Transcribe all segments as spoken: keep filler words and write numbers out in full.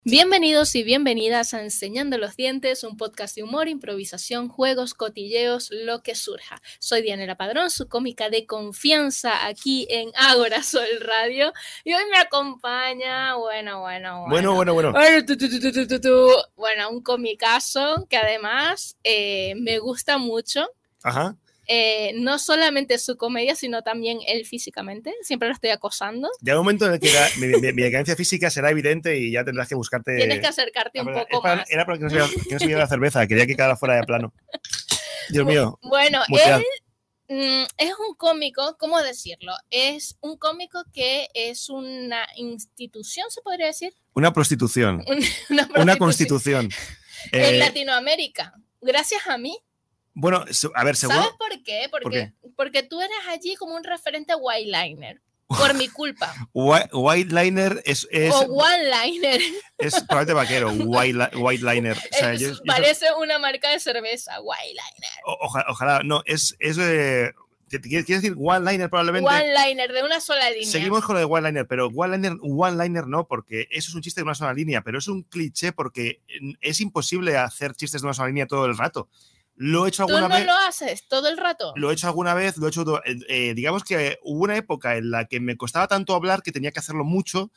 Bienvenidos y bienvenidas a Enseñando los Dientes, un podcast de humor, improvisación, juegos, cotilleos, lo que surja. Soy Dianela Padrón, su cómica de confianza aquí en Ágora Sol Radio, y hoy me acompaña, bueno, bueno, bueno. Bueno, bueno, bueno. Bueno, tu, tu, tu, tu, tu, tu. Bueno, un comicazo que además eh, me gusta mucho. Ajá. Eh, no solamente su comedia, sino también él físicamente. Siempre lo estoy acosando. Ya hay un momento en el que la, mi, mi, mi decadencia física será evidente y ya tendrás que buscarte... Tienes que acercarte un verdad, poco para, más. Era porque no se veía, que no se veía la cerveza, quería que quedara fuera de plano. Dios mío. Bueno, mutead. él mm, es un cómico, ¿cómo decirlo? Es un cómico que es una institución, ¿se podría decir? Una prostitución. Una, una, prostitución. Una constitución. En eh, Latinoamérica. Gracias a mí. Bueno, a ver, seguro... ¿Sabes por qué? Porque, ¿Por qué? porque tú eres allí como un referente white liner. Por mi culpa. White, white liner es, es... O one liner. Es probablemente vaquero, white, white liner. O sea, es, yo, yo parece yo, una marca de cerveza, white liner. O, ojalá, ojalá, no, es... es eh, ¿Quieres decir one liner probablemente? One liner, de una sola línea. Seguimos con lo de one liner, pero one liner, one liner no, porque eso es un chiste de una sola línea, pero es un cliché porque es imposible hacer chistes de una sola línea todo el rato. Lo he hecho alguna ¿Tú no vez. lo haces todo el rato? Lo he hecho alguna vez, lo he hecho. Eh, digamos que hubo una época en la que me costaba tanto hablar que tenía que hacerlo mucho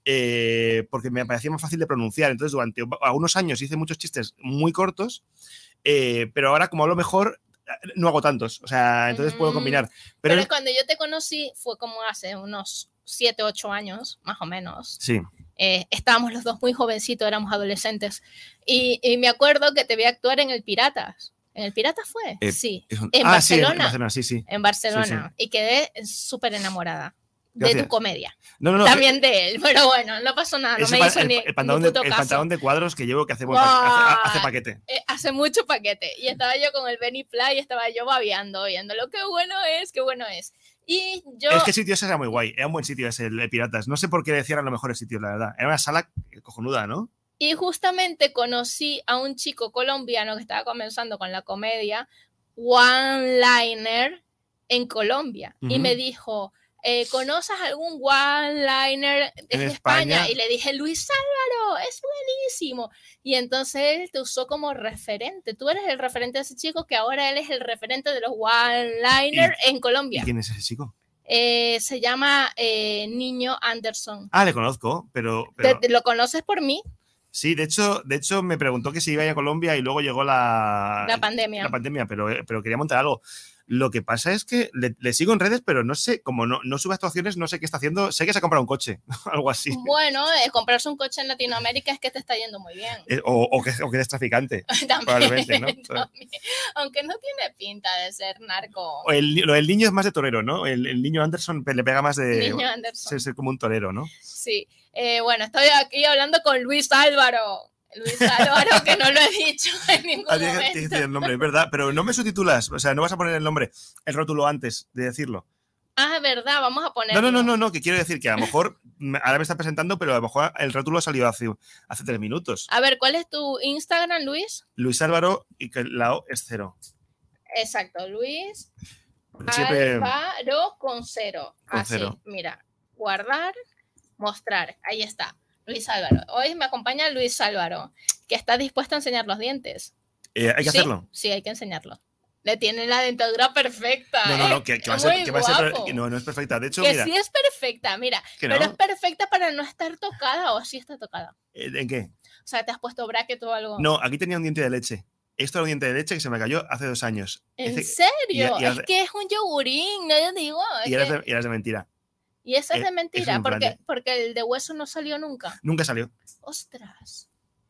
eh, porque me parecía más fácil de pronunciar. Entonces, durante unos años hice muchos chistes muy cortos, eh, pero ahora, como hablo mejor, no hago tantos. O sea, entonces mm, puedo combinar. Pero, pero es cuando yo te conocí, fue como hace unos siete, ocho años, más o menos. Sí. Eh, estábamos los dos muy jovencitos, éramos adolescentes. Y, y me acuerdo que te vi actuar en El Piratas. ¿En El Pirata fue? Eh, sí. Un... En, ah, Barcelona. Sí, en Barcelona. Sí, sí. En Barcelona. Sí, sí. Y quedé súper enamorada de tu comedia. No, no, no, También que... de él, pero bueno, no pasó nada. No me hizo el, ni, el, pantalón ni de, el pantalón de cuadros que llevo que hace, wow. hace, hace paquete. Eh, hace mucho paquete. Y estaba yo con el Benny Fly y estaba yo babeando, viéndolo. Qué bueno es, qué bueno es. Y yo... Es que el sitio ese era muy guay. Era un buen sitio ese, el, el Piratas. No sé por qué cierran los mejores sitios, la verdad. Era una sala cojonuda, ¿no? Y justamente conocí a un chico colombiano que estaba comenzando con la comedia one liner en Colombia. Uh-huh. Y me dijo, eh, ¿conoces algún one liner en España? España? Y le dije, Luis Álvaro, es buenísimo. Y entonces él te usó como referente. Tú eres el referente de ese chico, que ahora él es el referente de los one liner en Colombia. ¿Y quién es ese chico? Eh, se llama eh, Niño Anderson. Ah, le conozco, pero... pero... ¿Te, te ¿Lo conoces por mí? Sí, de hecho, de hecho me preguntó que si iba a ir a Colombia y luego llegó la, la pandemia. La pandemia, pero, pero quería montar algo. Lo que pasa es que le, le sigo en redes, pero no sé, como no, no sube actuaciones, no sé qué está haciendo. Sé que se ha comprado un coche, algo así. Bueno, eh, comprarse un coche en Latinoamérica es que te está yendo muy bien. Eh, o, o, que, o que eres traficante, también, probablemente, ¿no? También. Aunque no tiene pinta de ser narco. O el, lo del niño es más de torero, ¿no? El, el niño Anderson le pega más de... Niño Anderson. Ser como un torero, ¿no? Sí. Eh, bueno, estoy aquí hablando con Luis Álvaro. Luis Álvaro, que no lo he dicho en ningún ah, momento. Tienes que decir el nombre, es verdad, pero no me subtitulas, o sea, no vas a poner el nombre, el rótulo antes de decirlo. Ah, verdad, vamos a ponerlo. No, no, no, no, no, que quiero decir que a lo mejor, ahora me está presentando, pero a lo mejor el rótulo ha salido hace, hace tres minutos. A ver, ¿cuál es tu Instagram, Luis? Luis Álvaro y que la O es cero. Exacto, Luis Siempre... Álvaro con cero. Con Así, cero. Mira, guardar, mostrar, ahí está. Luis Álvaro. Hoy me acompaña Luis Álvaro, que está dispuesto a enseñar los dientes. Eh, ¿Hay que ¿Sí? hacerlo? Sí, hay que enseñarlo. Le tiene la dentadura perfecta. No, no, no, que, que va a ser, que va a ser no, no es perfecta. De hecho, que mira, sí es perfecta, mira. Pero no? Es perfecta para no estar tocada, o sí está tocada. ¿En qué? O sea, ¿te has puesto bracket o algo? No, aquí tenía un diente de leche. Esto era un diente de leche que se me cayó hace dos años. ¿En Ese, serio? Y, y es de, que es un yogurín, no yo digo. Y que... eras de, de mentira. Y eso es de mentira, es porque, porque el de hueso no salió nunca. Nunca salió. Ostras.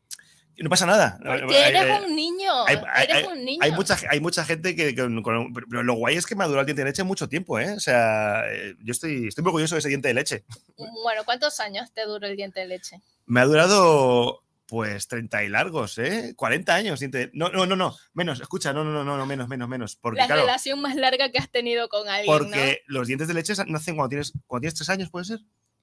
No pasa nada. Porque eres hay, un niño. Hay, hay, eres un niño. Hay mucha, hay mucha gente que, que con, pero lo guay es que me ha durado el diente de leche mucho tiempo, ¿eh? O sea, yo estoy, estoy muy orgulloso de ese diente de leche. Bueno, ¿cuántos años te duró el diente de leche? Me ha durado, pues, treinta y largos, ¿eh? cuarenta años. Diente de... No, no, no, no. Menos, escucha, no, no, no, no, no menos, menos, menos. Porque, La claro, relación más larga que has tenido con alguien, porque ¿no? los dientes de leche nacen cuando tienes, cuando tienes tres años, ¿puede ser?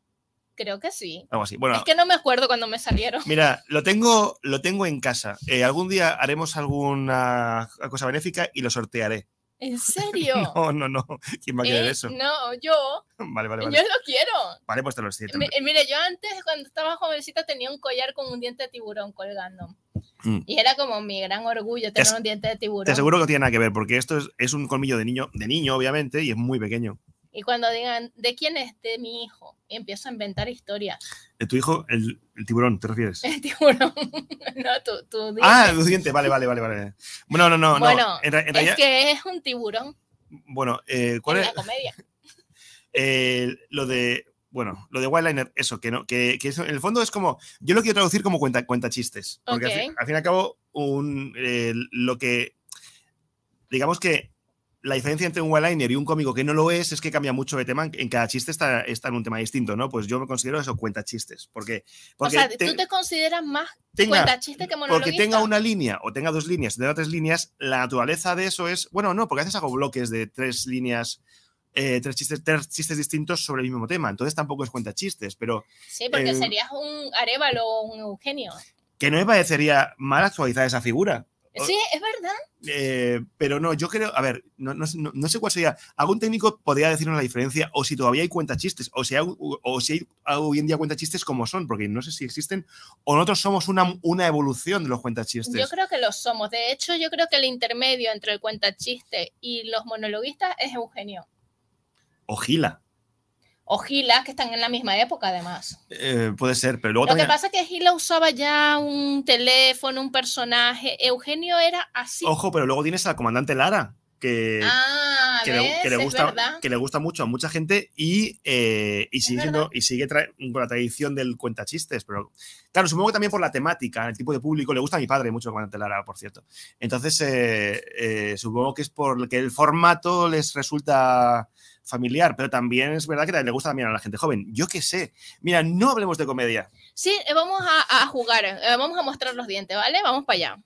Creo que sí. Algo así. Bueno, es que no me acuerdo cuando me salieron. Mira, lo tengo, lo tengo en casa. Eh, algún día haremos alguna cosa benéfica y lo sortearé. ¿En serio? No, no, no. ¿Quién va a querer Eh, eso? No, yo. Vale, vale, vale. Yo lo quiero. Vale, pues te lo siento. Mi- Mire, yo antes, cuando estaba jovencita, tenía un collar con un diente de tiburón colgando. Mm. Y era como mi gran orgullo tener Es- un diente de tiburón. Te aseguro que no tiene nada que ver, porque esto es, es un colmillo de niño, de niño, obviamente, y es muy pequeño. Y cuando digan, ¿de quién es? De mi hijo. Y empiezo a inventar historias. De tu hijo, el, el tiburón, ¿te refieres? El tiburón. No, tu, tu diente. Ah, tu diente, vale, vale, vale, vale. Bueno, no, no, Bueno, no. En, ra- en es realidad, que es un tiburón bueno, eh, ¿cuál en es? la comedia. Eh, lo de, bueno, lo de Wildliner, eso, que no, que, que eso, en el fondo es como, yo lo quiero traducir como cuenta, cuenta chistes. Porque Ok. al, fin, al fin y al cabo, un, eh, lo que, digamos que la diferencia entre un one-liner y un cómico que no lo es, es que cambia mucho de tema. En cada chiste está, está en un tema distinto, ¿no? Pues yo me considero eso, cuenta chistes. Porque, porque O sea, te- ¿tú te consideras más tenga- cuentachiste que monologuista? porque tenga una línea o tenga dos líneas, tenga tres líneas, la naturaleza de eso es, bueno, no, porque a veces hago bloques de tres líneas, eh, tres, chistes, tres chistes distintos sobre el mismo tema. Entonces tampoco es cuenta chistes, pero Sí, porque eh, serías un Arévalo o un Eugenio. que no me parecería mal actualizar esa figura. Sí, es verdad. Eh, pero no, yo creo, a ver, no, no, no, no sé cuál sería. ¿Algún técnico podría decirnos la diferencia? O si todavía hay cuentachistes, o si hay, o si hay hoy en día cuentachistes como son, porque no sé si existen, o nosotros somos una, una evolución de los cuentachistes. Yo creo que lo somos. De hecho, yo creo que el intermedio entre el cuentachiste y los monologuistas es Eugenio. O Gila. O Gila, que están en la misma época, además. Eh, puede ser, pero luego Lo también. que pasa es que Gila usaba ya un teléfono, un personaje. Eugenio era así. Ojo, pero luego tienes al comandante Lara, que, ah, que, ¿ves? le, que, le Es gusta, verdad. que le gusta mucho a mucha gente y, eh, y sigue, siendo, verdad. y sigue tra- con la tradición del cuentachistes. Pero claro, supongo que también por la temática, el tipo de público. Le gusta a mi padre mucho el comandante Lara, por cierto. Entonces, eh, eh, supongo que es porque el formato les resulta familiar, pero también es verdad que le gusta también a la gente joven. Yo qué sé. Mira, no hablemos de comedia. Sí, eh, vamos a, a jugar. eh, Vamos a mostrar los dientes, ¿vale? Vamos para allá.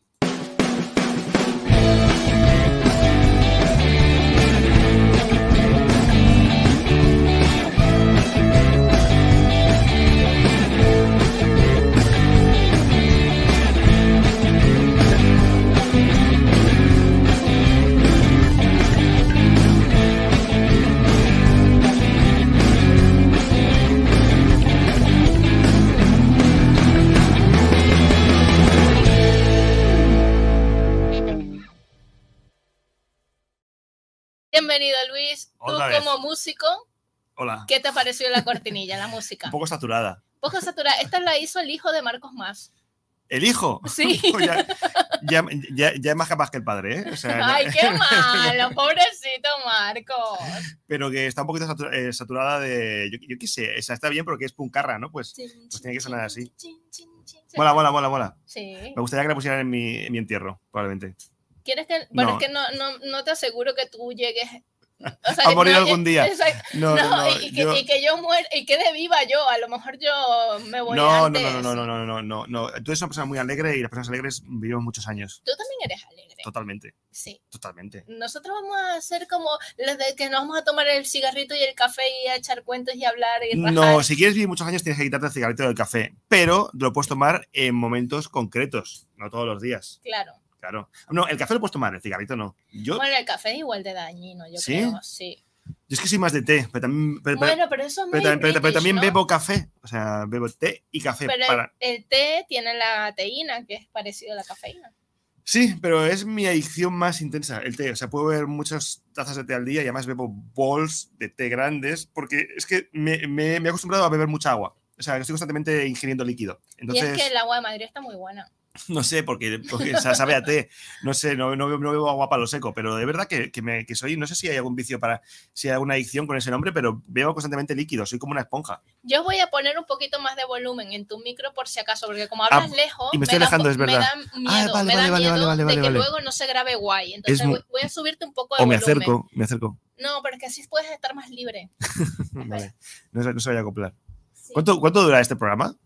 Bienvenido, Luis. Tú Otra vez. como músico, Hola. ¿qué te pareció la cortinilla, la música? Un poco saturada. Poco saturada. Esta la hizo el hijo de Marcos Más. ¿El hijo? Sí. ya, ya, ya, ya es más capaz que el padre, ¿eh? O sea, ya- Ay, qué malo, pobrecito Marcos. pero que está un poquito satur- eh, saturada de. Yo, yo qué sé, o sea, está bien porque es puncarra, ¿no? Pues pues tiene que sonar así. mola, mola, mola, mola. Sí. Me gustaría que la pusieran en mi, en mi entierro, probablemente. ¿Quieres que.? Bueno, No. es que no, no, no te aseguro que tú llegues. O sea, A morir no, algún día. exacto. No, No, no, no. y, que, yo- y que yo muera, y quede viva yo. A lo mejor yo me voy no, no, antes. no, no, no, no, no, no, no. Tú eres una persona muy alegre y las personas alegres vivimos muchos años. Tú también eres alegre. Totalmente, Sí. totalmente. Nosotros vamos a hacer como los de que nos vamos a tomar el cigarrito y el café y a echar cuentos y hablar y rajar. No, si quieres vivir muchos años tienes que quitarte el cigarrito del café, pero lo puedes tomar en momentos concretos, no todos los días. Claro. Claro. No, el café lo puedes tomar, el cigarrito no. Yo, Bueno, el café es igual de dañino, yo ¿Sí? creo. Sí. yo es que soy más de té, pero también, pero, Bueno, pero eso es muy pero, pero- pero- pero british, también ¿no? bebo café. O sea, bebo té y café. Pero el- para... el té tiene la teína, que es parecido a la cafeína. Sí, pero es mi adicción más intensa, el té. O sea, puedo beber muchas tazas de té al día y además bebo bowls de té grandes porque es que me, me- me he acostumbrado a beber mucha agua. O sea, estoy constantemente ingiriendo líquido. Entonces, Y es que el agua de Madrid está muy buena. no sé, porque, porque o sea, sabe a té. No sé, no, no, no bebo agua para lo seco, pero de verdad que, que, me, que soy, no sé si hay algún vicio para, si hay alguna adicción con ese nombre, pero bebo constantemente líquido, soy como una esponja. Yo voy a poner un poquito más de volumen en tu micro por si acaso, porque como hablas Ah, lejos, y me estoy da, alejando, es me verdad. da miedo, Ah, vale, me da vale, vale, miedo vale, vale, de vale, que vale. luego no se grabe guay. Entonces Es mu- voy, voy a subirte un poco de O me volumen. acerco, me acerco. No, pero es que así puedes estar más libre. Vale, no, se- no se vaya a acoplar. Sí. ¿Cuánto, ¿Cuánto dura este programa?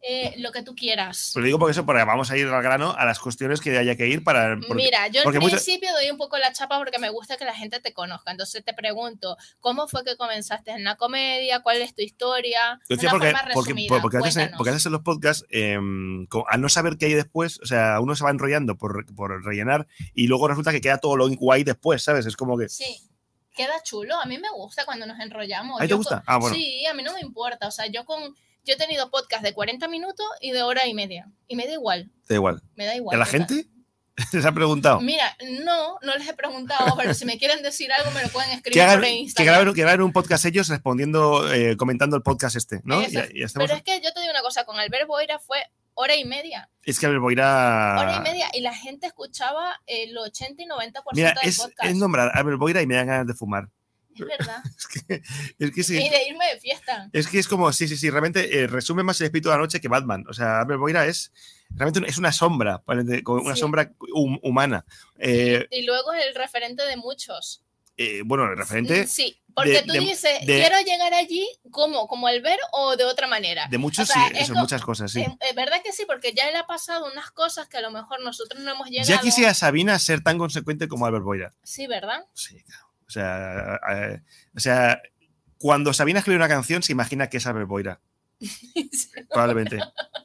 Eh, lo que tú quieras. Pero digo porque eso, porque vamos a ir al grano a las cuestiones que haya que ir para... Porque, Mira, yo al principio mucho... doy un poco la chapa porque me gusta que la gente te conozca. Entonces te pregunto, ¿cómo fue que comenzaste en la comedia? ¿Cuál es tu historia? Yo decía Una porque, forma porque, resumida, porque, a veces, porque a veces en los podcasts, eh, al no saber qué hay después, o sea, uno se va enrollando por, por rellenar y luego resulta que queda todo lo guay después, ¿sabes? Es como que... Sí. Queda chulo. A mí me gusta cuando nos enrollamos. ¿A ti te gusta? Con... Ah, bueno. Sí, a mí no me importa. O sea, yo con... Yo he tenido podcast de cuarenta minutos y de hora y media. Y me da igual. Da igual. Me da igual. ¿Y a la gente? ¿Les ha preguntado? Mira, no, no les he preguntado, pero si me quieren decir algo me lo pueden escribir que hagan, por Instagram. Que graben, que graben un podcast ellos respondiendo, eh, comentando el podcast este, ¿no? Y, y estamos... Pero es que yo te digo una cosa, con Albert Boira fue hora y media. Es que Albert Boira... Hora y media y la gente escuchaba el ochenta y noventa por ciento Mira, del es, podcast. es nombrar a Albert Boira y me dan ganas de fumar. Es verdad. es, que, es que sí. Y de irme de fiesta. Es que es como, sí, sí, sí, realmente eh, resume más el espíritu de la noche que Batman. O sea, Albert Boira es realmente es una sombra, una sí. sombra hum, humana. Eh, y, y luego es el referente de muchos. Eh, bueno, el referente... Sí, porque de, tú de, dices, de, quiero llegar allí, ¿cómo? ¿Como Albert o de otra manera? De muchos, o sea, sí, eso, como, muchas cosas, sí. Es, es verdad que sí, porque ya él ha pasado unas cosas que a lo mejor nosotros no hemos llegado. Ya quisiera Sabina ser tan consecuente como Albert Boira. Sí, ¿verdad? Sí, claro. O sea, eh, o sea, cuando Sabina escribe una canción se imagina que es Albert Boira. Sí. Probablemente.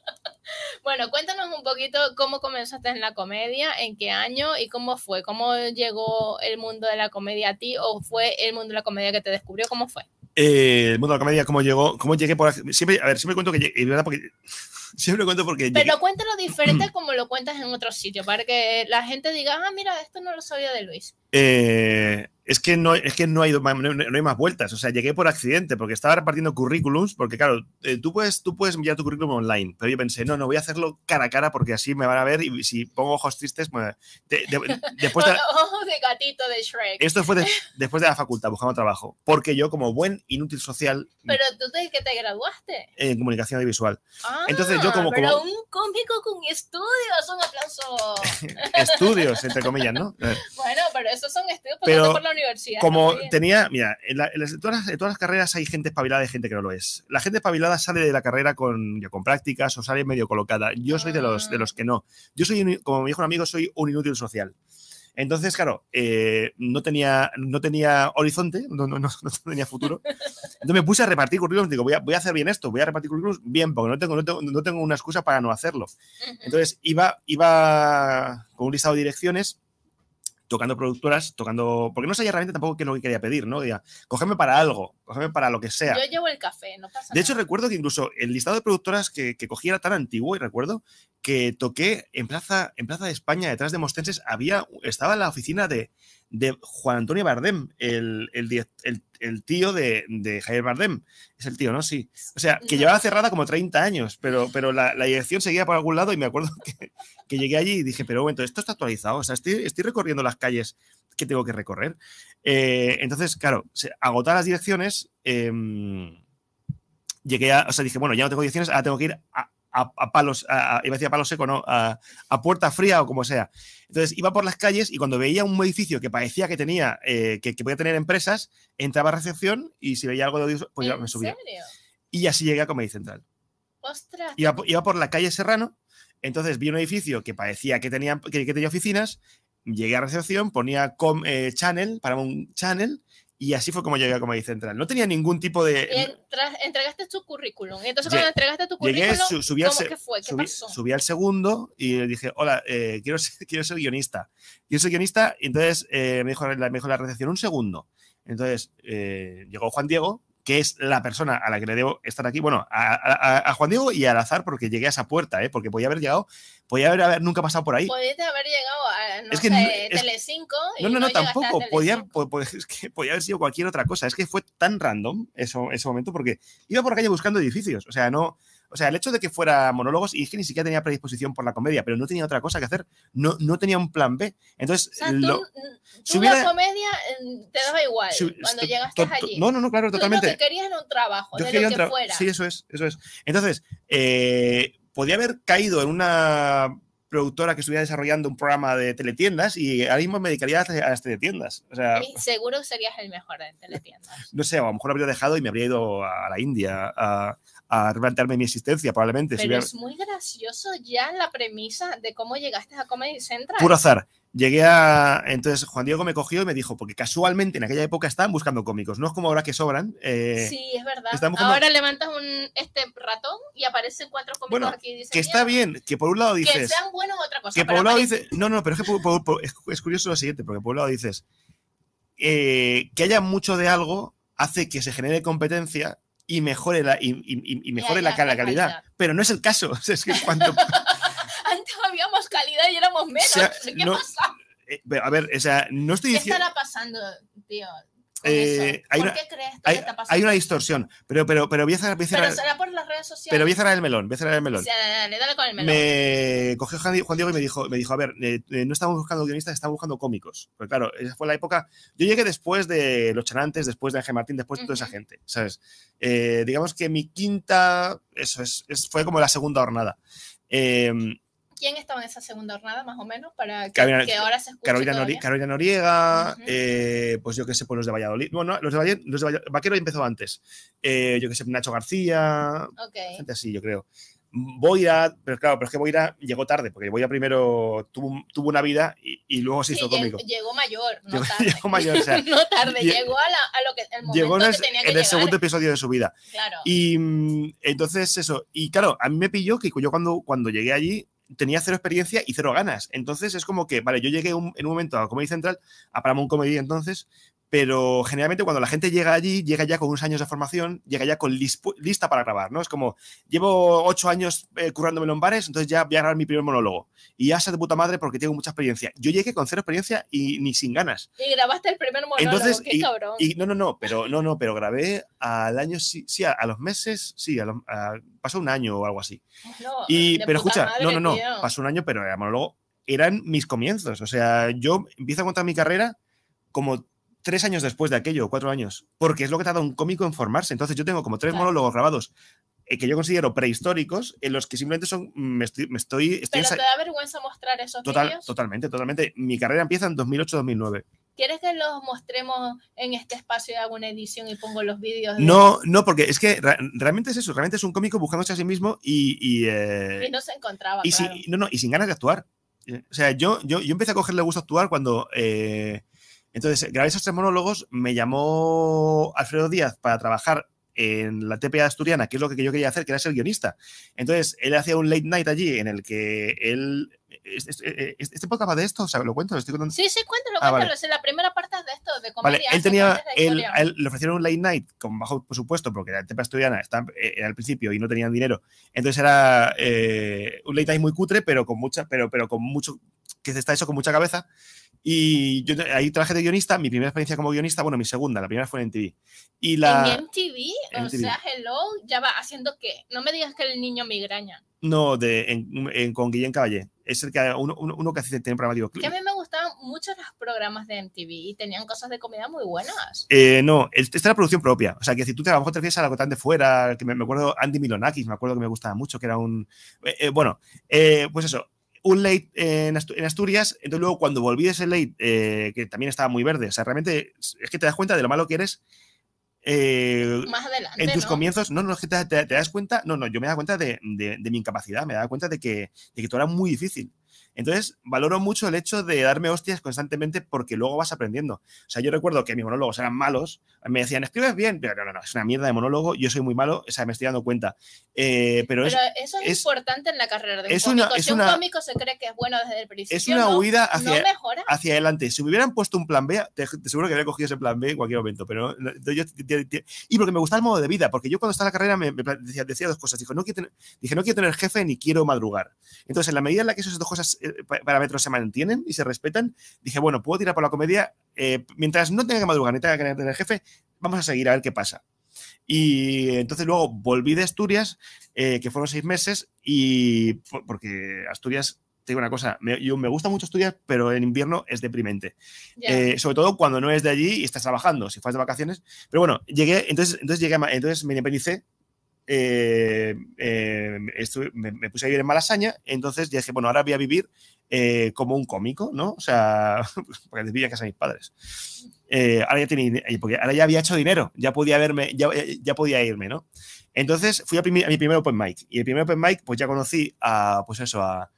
Bueno, cuéntanos un poquito cómo comenzaste en la comedia, en qué año y cómo fue. ¿Cómo llegó el mundo de la comedia a ti o fue el mundo de la comedia que te descubrió? ¿Cómo fue? Eh, el mundo de la comedia, ¿cómo llegó? ¿Cómo llegué por aquí? Siempre, a ver, siempre cuento que llegué, ¿verdad? Porque siempre cuento porque Pero llegué. cuéntalo diferente como lo cuentas en otros sitios, para que la gente diga, ah, mira, esto no lo sabía de Luis. Eh, es que, no, es que no, hay, no, no hay más vueltas. O sea, llegué por accidente porque estaba repartiendo currículums. Porque, claro, eh, tú, puedes, tú puedes enviar tu currículum online. Pero yo pensé, no, no, voy a hacerlo cara a cara porque así me van a ver. Y si pongo ojos tristes, pues, de, de, después de, ojos de gatito de Shrek. Esto fue de, después de la facultad, buscando trabajo. Porque yo, como buen inútil social. Pero tú de que te graduaste. En comunicación audiovisual. Ah, entonces yo como. Pero como, un cómico con estudios. Un aplauso. Estudios, entre comillas, ¿no? Bueno, pero esos son estudios pero por la universidad. Como ¿no? tenía, mira, en, la, en, las, en, todas las, en todas las carreras hay gente espabilada y gente que no lo es. La gente espabilada sale de la carrera con, con prácticas o sale medio colocada. Yo soy de los, de los que no. Yo soy, un, como me dijo un amigo, soy un inútil social. Entonces, claro, eh, no, tenía, no tenía horizonte, no, no, no, no tenía futuro. Entonces me puse a repartir currículums. Digo, voy a, voy a hacer bien esto, voy a repartir currículums bien, porque no tengo, no, tengo, no tengo una excusa para no hacerlo. Entonces iba, iba con un listado de direcciones, tocando productoras, tocando... Porque no sabía realmente tampoco qué es lo que quería pedir, ¿no? Diga, cógeme para algo, cógeme para lo que sea. Yo llevo el café, no pasa nada. De hecho, recuerdo que incluso el listado de productoras que, que cogí era tan antiguo, y recuerdo que toqué en Plaza, en Plaza de España, detrás de Mostenses, había, estaba la oficina de, de Juan Antonio Bardem, el, el, el, el tío de, de Javier Bardem. Es el tío, ¿no? Sí. O sea, que no. llevaba cerrada como treinta años, pero, pero la, la dirección seguía por algún lado y me acuerdo que, que llegué allí y dije, pero un momento, esto está actualizado, o sea, estoy, estoy recorriendo las calles que tengo que recorrer. Eh, entonces, claro, agotar las direcciones, eh, llegué a, o sea, dije, bueno, ya no tengo direcciones, ahora tengo que ir a, a, a palos, a, a, iba a decir a palo seco, ¿no? A, a puerta fría o como sea. Entonces iba por las calles y cuando veía un edificio que parecía que tenía, eh, que, que podía tener empresas, entraba a recepción y si veía algo de audio, pues ya me subía. ¿En serio? Y así llegué a Comedy Central. ¡Ostras! Iba, iba por la calle Serrano, entonces vi un edificio que parecía que tenía, que, que tenía oficinas, llegué a recepción, ponía com, eh, channel, para un channel, y así fue como llegué a Comedy Central. No tenía ningún tipo de... Y entra, entregaste tu currículum. Entonces, cuando llegué, entregaste tu currículum, llegué, su, subí ¿cómo al, que fue? ¿Qué subí, pasó? Subí al segundo y le dije, hola, eh, quiero, ser, quiero ser guionista. Quiero ser guionista. Y entonces eh, me, dijo, me dijo la recepción, un segundo. Entonces eh, llegó Juan Diego, que es la persona a la que le debo estar aquí. Bueno, a, a, a Juan Diego y al azar, porque llegué a esa puerta, ¿eh? Porque podía haber llegado, podía haber, haber nunca pasado por ahí. Podías haber llegado a, no es que sé, no, es, Telecinco. Y no, no, no, no tampoco. Podía, po, es que podía haber sido cualquier otra cosa. Es que fue tan random eso, ese momento, porque iba por la calle buscando edificios. O sea, no... O sea, el hecho de que fuera monólogos, y es que ni siquiera tenía predisposición por la comedia, pero no tenía otra cosa que hacer. No, no tenía un plan B. Entonces, o sea, lo, tú, tú hubiera, la comedia te daba igual su, cuando llegaste allí. No, no, no, claro, totalmente. Tú lo que querías era un trabajo, Yo de quería lo que un tra fuera. Sí, eso es, eso es. Entonces, eh, podía haber caído en una productora que estuviera desarrollando un programa de teletiendas y ahora mismo me dedicaría a las teletiendas. O sea, y seguro serías el mejor en teletiendas. No sé, a lo mejor lo habría dejado y me habría ido a la India a, a replantearme mi existencia, probablemente. Pero si hubiera... es muy gracioso ya la premisa de cómo llegaste a Comedy Central. Puro azar. Llegué a... Entonces Juan Diego me cogió y me dijo, porque casualmente en aquella época estaban buscando cómicos, no es como ahora que sobran. Eh, sí, es verdad. buscando... Ahora levantas un este ratón y aparecen cuatro cómicos bueno, aquí diseñados. Que está bien, que por un lado dices... Que sean buenos otra cosa. Que por un lado dices... No, no, pero es que por, por, por, es, es curioso lo siguiente, porque por un lado dices eh, que haya mucho de algo hace que se genere competencia y mejore la, y, y, y mejore ya, ya, la, la calidad. calidad. Pero no es el caso. O sea, es que cuando... Antes habíamos calidad y éramos menos. O sea, ¿qué no, pasa? Eh, a ver, o sea, no estoy diciendo... ¿Qué estará pasando, tío? Eh, ¿Por una, qué crees que hay, está pasando? Hay una distorsión, pero, pero, pero voy a cerrar... Voy a cerrar pero será por las redes sociales. Pero voy a cerrar el melón, voy a cerrar el melón. O sea, dale, dale con el melón. Me cogió Juan Diego y me dijo, me dijo a ver, eh, no estamos buscando guionistas, estamos buscando cómicos. Porque claro, esa fue la época... Yo llegué después de Los Chanantes, después de Ángel Martín, después de toda uh-huh. esa gente, ¿sabes? Eh, digamos que mi quinta... Eso es, es, fue como la segunda jornada. Eh, ¿Quién estaba en esa segunda jornada, más o menos, para que, Carolina, que ahora se escuche Carolina, Nori, Carolina Noriega, uh-huh. eh, pues yo qué sé, pues los de Valladolid. Bueno, los de Valladolid, los de Valladolid, Vaquero empezó antes. Eh, yo qué sé, Nacho García, okay. gente así, yo creo. Boira, pero claro, pero es que Boira llegó tarde, porque Boira primero tuvo, tuvo una vida y, y luego se sí, hizo cómico. Llegó mayor, no llegó, tarde. Llegó mayor, o sea, no tarde, llegó a, la, a lo que el momento llegó en el, que tenía que en el llegar. segundo episodio de su vida. Claro. Y entonces eso, y claro, a mí me pilló que yo cuando, cuando llegué allí tenía cero experiencia y cero ganas. Entonces es como que, vale, yo llegué un, en un momento a Comedy Central, a Paramount Comedy entonces, pero generalmente cuando la gente llega allí, llega ya con unos años de formación, llega ya con lista para grabar, ¿no? Es como, llevo ocho años eh, currándomelo en bares, entonces ya voy a grabar mi primer monólogo. Y ya sé de puta madre porque tengo mucha experiencia. Yo llegué con cero experiencia y ni sin ganas. Y grabaste el primer monólogo, entonces, qué y, cabrón. Y, no, no, no, pero no, no, pero grabé al año, sí, sí a, a los meses, sí, a lo, a, pasó un año o algo así. No, y, pero escucha, madre, no, no, no, tío. pasó un año, pero el monólogo eran mis comienzos. O sea, yo empiezo a contar mi carrera como tres años después de aquello, cuatro años, porque es lo que tarda un cómico en formarse. Entonces yo tengo como tres claro. monólogos grabados eh, que yo considero prehistóricos, en los que simplemente son, me estoy... Me estoy, estoy ¿Pero te da vergüenza mostrar esos Total, vídeos? Totalmente, totalmente. Mi carrera empieza en dos mil ocho dos mil nueve. ¿Quieres que los mostremos en este espacio y hago una edición y pongo los vídeos? De... No, no, porque es que ra realmente es eso, realmente es un cómico buscándose a sí mismo y... Y, eh, y no se encontraba, y claro. sin, no, no, y sin ganas de actuar. O sea, yo, yo, yo empecé a cogerle gusto a actuar cuando... Eh, entonces, grabé esos tres monólogos, me llamó Alfredo Díaz para trabajar en la T P A asturiana, que es lo que yo quería hacer, que era ser guionista. Entonces, él hacía un late night allí en el que él... ¿Este, este podcast va de esto? O sea, ¿lo cuento? ¿Lo estoy contando? Sí, sí, cuéntalo, ah, cuéntalo. Vale. La primera parte es de esto, de comedia. Vale, él tenía... Él, a él le ofrecieron un late night con bajo presupuesto, porque la T P A asturiana estaba era al principio y no tenían dinero. Entonces era eh, un late night muy cutre, pero con mucha... Pero, pero con mucho... que está hecho con mucha cabeza. Y yo ahí trabajé de guionista, mi primera experiencia como guionista, bueno, mi segunda, la primera fue en M T V. Y la, ¿En M T V? En o M T V. Sea, hello, ya va haciendo qué. No me digas que el niño migraña. No, de, en, en, con Guillén Caballé. Es el que uno, uno, uno que hace tiene programa digo, que a mí me gustaban mucho los programas de M T V y tenían cosas de comida muy buenas. Eh, no, esta es la producción propia. O sea, que si tú te, a lo mejor te refieres a la Cotán de fuera, que me, me acuerdo Andy Milonakis, me acuerdo que me gustaba mucho, que era un... Eh, eh, bueno, eh, pues eso. Un late en Asturias, entonces luego cuando volví de ese late, eh, que también estaba muy verde, o sea, realmente es que te das cuenta de lo malo que eres eh, más adelante, en tus ¿no? comienzos, no, no, es que te, te, te das cuenta, no, no, yo me das cuenta de, de, de mi incapacidad, me das cuenta de que, de que todo era muy difícil. Entonces, valoro mucho el hecho de darme hostias constantemente porque luego vas aprendiendo. O sea, yo recuerdo que mis monólogos eran malos, me decían, escribes bien, pero no, no, no, es una mierda de monólogo, yo soy muy malo, o sea, me estoy dando cuenta. Eh, pero pero es, eso es, es importante en la carrera de un es cómico. Una, es si una, un cómico se cree que es bueno desde el principio, es una no, huida hacia, no mejora. hacia adelante. Si me hubieran puesto un plan B, te, te seguro que habría cogido ese plan B en cualquier momento. Pero yo, yo, yo, yo, y porque me gustaba el modo de vida, porque yo cuando estaba en la carrera me, me decía, decía dos cosas. Dijo, no quiero tener, dije, no quiero tener jefe ni quiero madrugar. Entonces, en la medida en la que esas dos cosas, eh, parámetros se mantienen y se respetan, dije, bueno, puedo tirar por la comedia, eh, mientras no tenga que madrugar ni tenga que tener jefe, vamos a seguir a ver qué pasa. Y entonces luego volví de Asturias, eh, que fueron seis meses, y porque Asturias, te digo una cosa, me, yo me gusta mucho Asturias, pero en invierno es deprimente. Yeah. Eh, sobre todo cuando no es de allí y estás trabajando, si vas de vacaciones. Pero bueno, llegué, entonces, entonces, llegué a, entonces me independicé. eh, eh, estuve, me, me puse a vivir en Malasaña, entonces dije, bueno, ahora voy a vivir eh, como un cómico, ¿no? O sea, porque vivía en casa de mis padres. Eh, ahora ya tenía, porque ahora ya había hecho dinero, ya podía verme, ya, ya podía irme, ¿no? Entonces fui a, primi, a mi primer open mic, y el primer open mic, pues ya conocí a, pues eso, a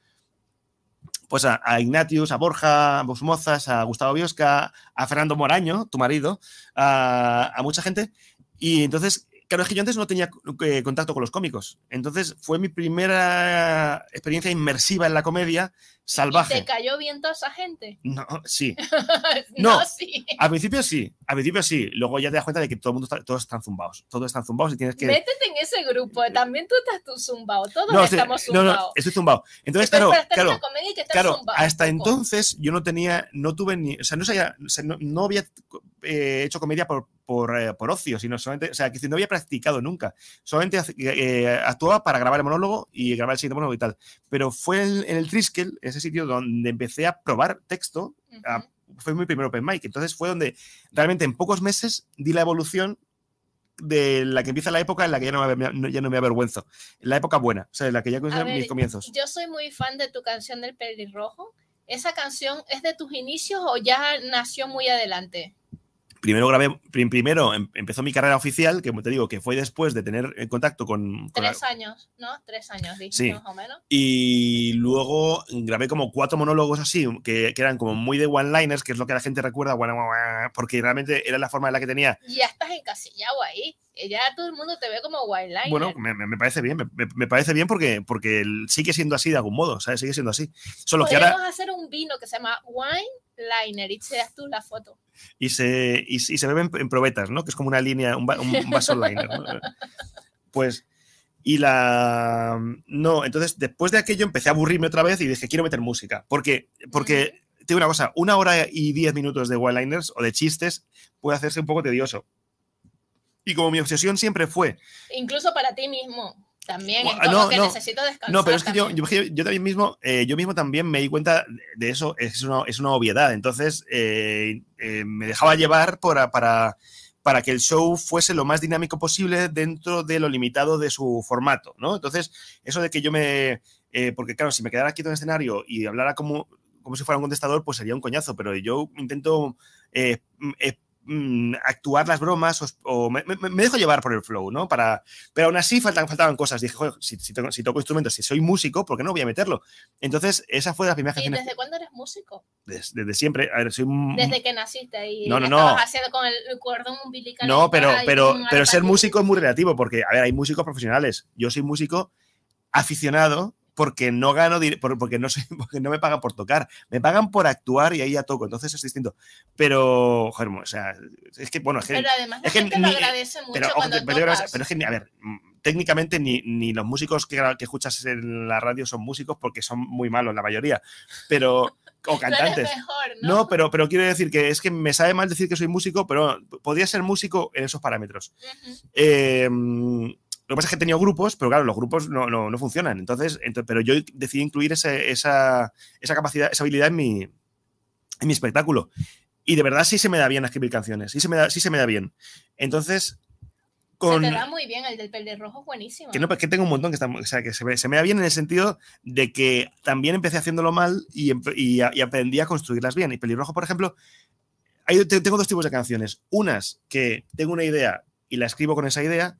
pues a, a Ignatius, a Borja, a Vos Mozas, a Gustavo Biosca, a Fernando Moraño, tu marido, a, a mucha gente. Y entonces, claro, es que yo antes no tenía eh, contacto con los cómicos. Entonces fue mi primera experiencia inmersiva en la comedia salvaje. ¿Y te cayó bien toda esa gente? No, sí. no, no, sí. Al principio sí, al principio sí. Luego ya te das cuenta de que todo el mundo está, todos están zumbados. Todos están zumbados y tienes que... Métete en ese grupo, también tú estás tú zumbado. Todos no, estoy, estamos zumbados. No, no, estoy zumbado. Entonces, Pero claro, para claro, que claro zumbado, hasta entonces yo no tenía, no tuve ni, o sea, no, sabía, o sea, no, no había eh, hecho comedia por, por, eh, por ocio, sino solamente, o sea, que no había practicado nunca. Solamente eh, actuaba para grabar el monólogo y grabar el siguiente monólogo y tal. Pero fue en, en el Triskel, ese sitio donde empecé a probar texto, uh-huh. a, fue mi primer open mic. Entonces fue donde realmente en pocos meses di la evolución de la que empieza la época en la que ya no me, ya no me avergüenzo. La época buena, o sea, en la que ya comienzan mis comienzos. Yo soy muy fan de tu canción del pelirrojo. ¿Esa canción es de tus inicios o ya nació muy adelante? Primero grabé, primero empezó mi carrera oficial, que como te digo, que fue después de tener contacto con... con Tres la... años, ¿no? Tres años, dijiste, sí. más o menos. Y luego grabé como cuatro monólogos así, que, que eran como muy de one-liners, que es lo que la gente recuerda, porque realmente era la forma en la que tenía... Y ya estás encasillado ahí. Ya todo el mundo te ve como one-liner. Bueno, me, me parece bien, me, me parece bien porque, porque sigue siendo así de algún modo, ¿sabes? Sigue siendo así. Solo Podríamos que ahora... hacer un vino que se llama Wine Liner y te das tú la foto. Y se, y, y se beben en probetas, ¿no? Que es como una línea, un, un vaso liner, ¿no? Pues, y la... No, entonces después de aquello empecé a aburrirme otra vez y dije, quiero meter música. Porque, porque mm. te digo una cosa, una hora y diez minutos de one-liners o de chistes puede hacerse un poco tedioso. Y como mi obsesión siempre fue... Incluso para ti mismo. También well, es como no, que no, necesito descansar. No, pero es que yo, yo, yo, yo también mismo, eh, yo mismo también me di cuenta de eso, es una, es una obviedad. Entonces, eh, eh, me dejaba llevar por, para, para que el show fuese lo más dinámico posible dentro de lo limitado de su formato, ¿no? Entonces, eso de que yo me... Eh, porque claro, si me quedara quieto en el escenario y hablara como, como si fuera un contestador, pues sería un coñazo, pero yo intento... Eh, eh, actuar las bromas o, o me, me, me dejo llevar por el flow, ¿no? Para, pero aún así faltan, faltaban cosas. Dije, joder, si, si, toco, si toco instrumentos, si soy músico, ¿por qué no voy a meterlo? Entonces, esa fue la primera canción. ¿Y desde cuándo eres músico? Desde, desde siempre. A ver, soy un... Desde que naciste y no, no, estabas no. haciendo con el cordón umbilical. No, pero, pero, pero ser músico es muy relativo porque, a ver, hay músicos profesionales. Yo soy músico aficionado porque no gano, porque no, soy, porque no me pagan por tocar, me pagan por actuar y ahí ya toco, entonces es distinto. Pero, joder, o sea, es que, bueno, es que... Pero además la es que gente ni, lo agradece mucho pero, cuando pero, pero, tocas. pero es que, a ver, técnicamente ni, ni los músicos que, que escuchas en la radio son músicos porque son muy malos la mayoría, pero... o cantantes. Mejor, ¿no? no, pero, pero quiero decir que es que me sabe mal decir que soy músico, pero podría ser músico en esos parámetros. Uh-huh. Eh... Lo que pasa es que he tenido grupos, pero claro, los grupos no, no, no funcionan. Entonces, entonces, pero yo decidí incluir ese, esa, esa capacidad, esa habilidad en mi, en mi espectáculo. Y de verdad sí se me da bien escribir canciones, sí se me da, sí se me da bien. Entonces, con... Se te da muy bien, el del pelirrojo es buenísimo. Que no, que tengo un montón que está, o sea, que se me, se me da bien en el sentido de que también empecé haciéndolo mal y, y, y aprendí a construirlas bien. Y pelirrojo, por ejemplo, hay, tengo dos tipos de canciones. Unas que tengo una idea y la escribo con esa idea.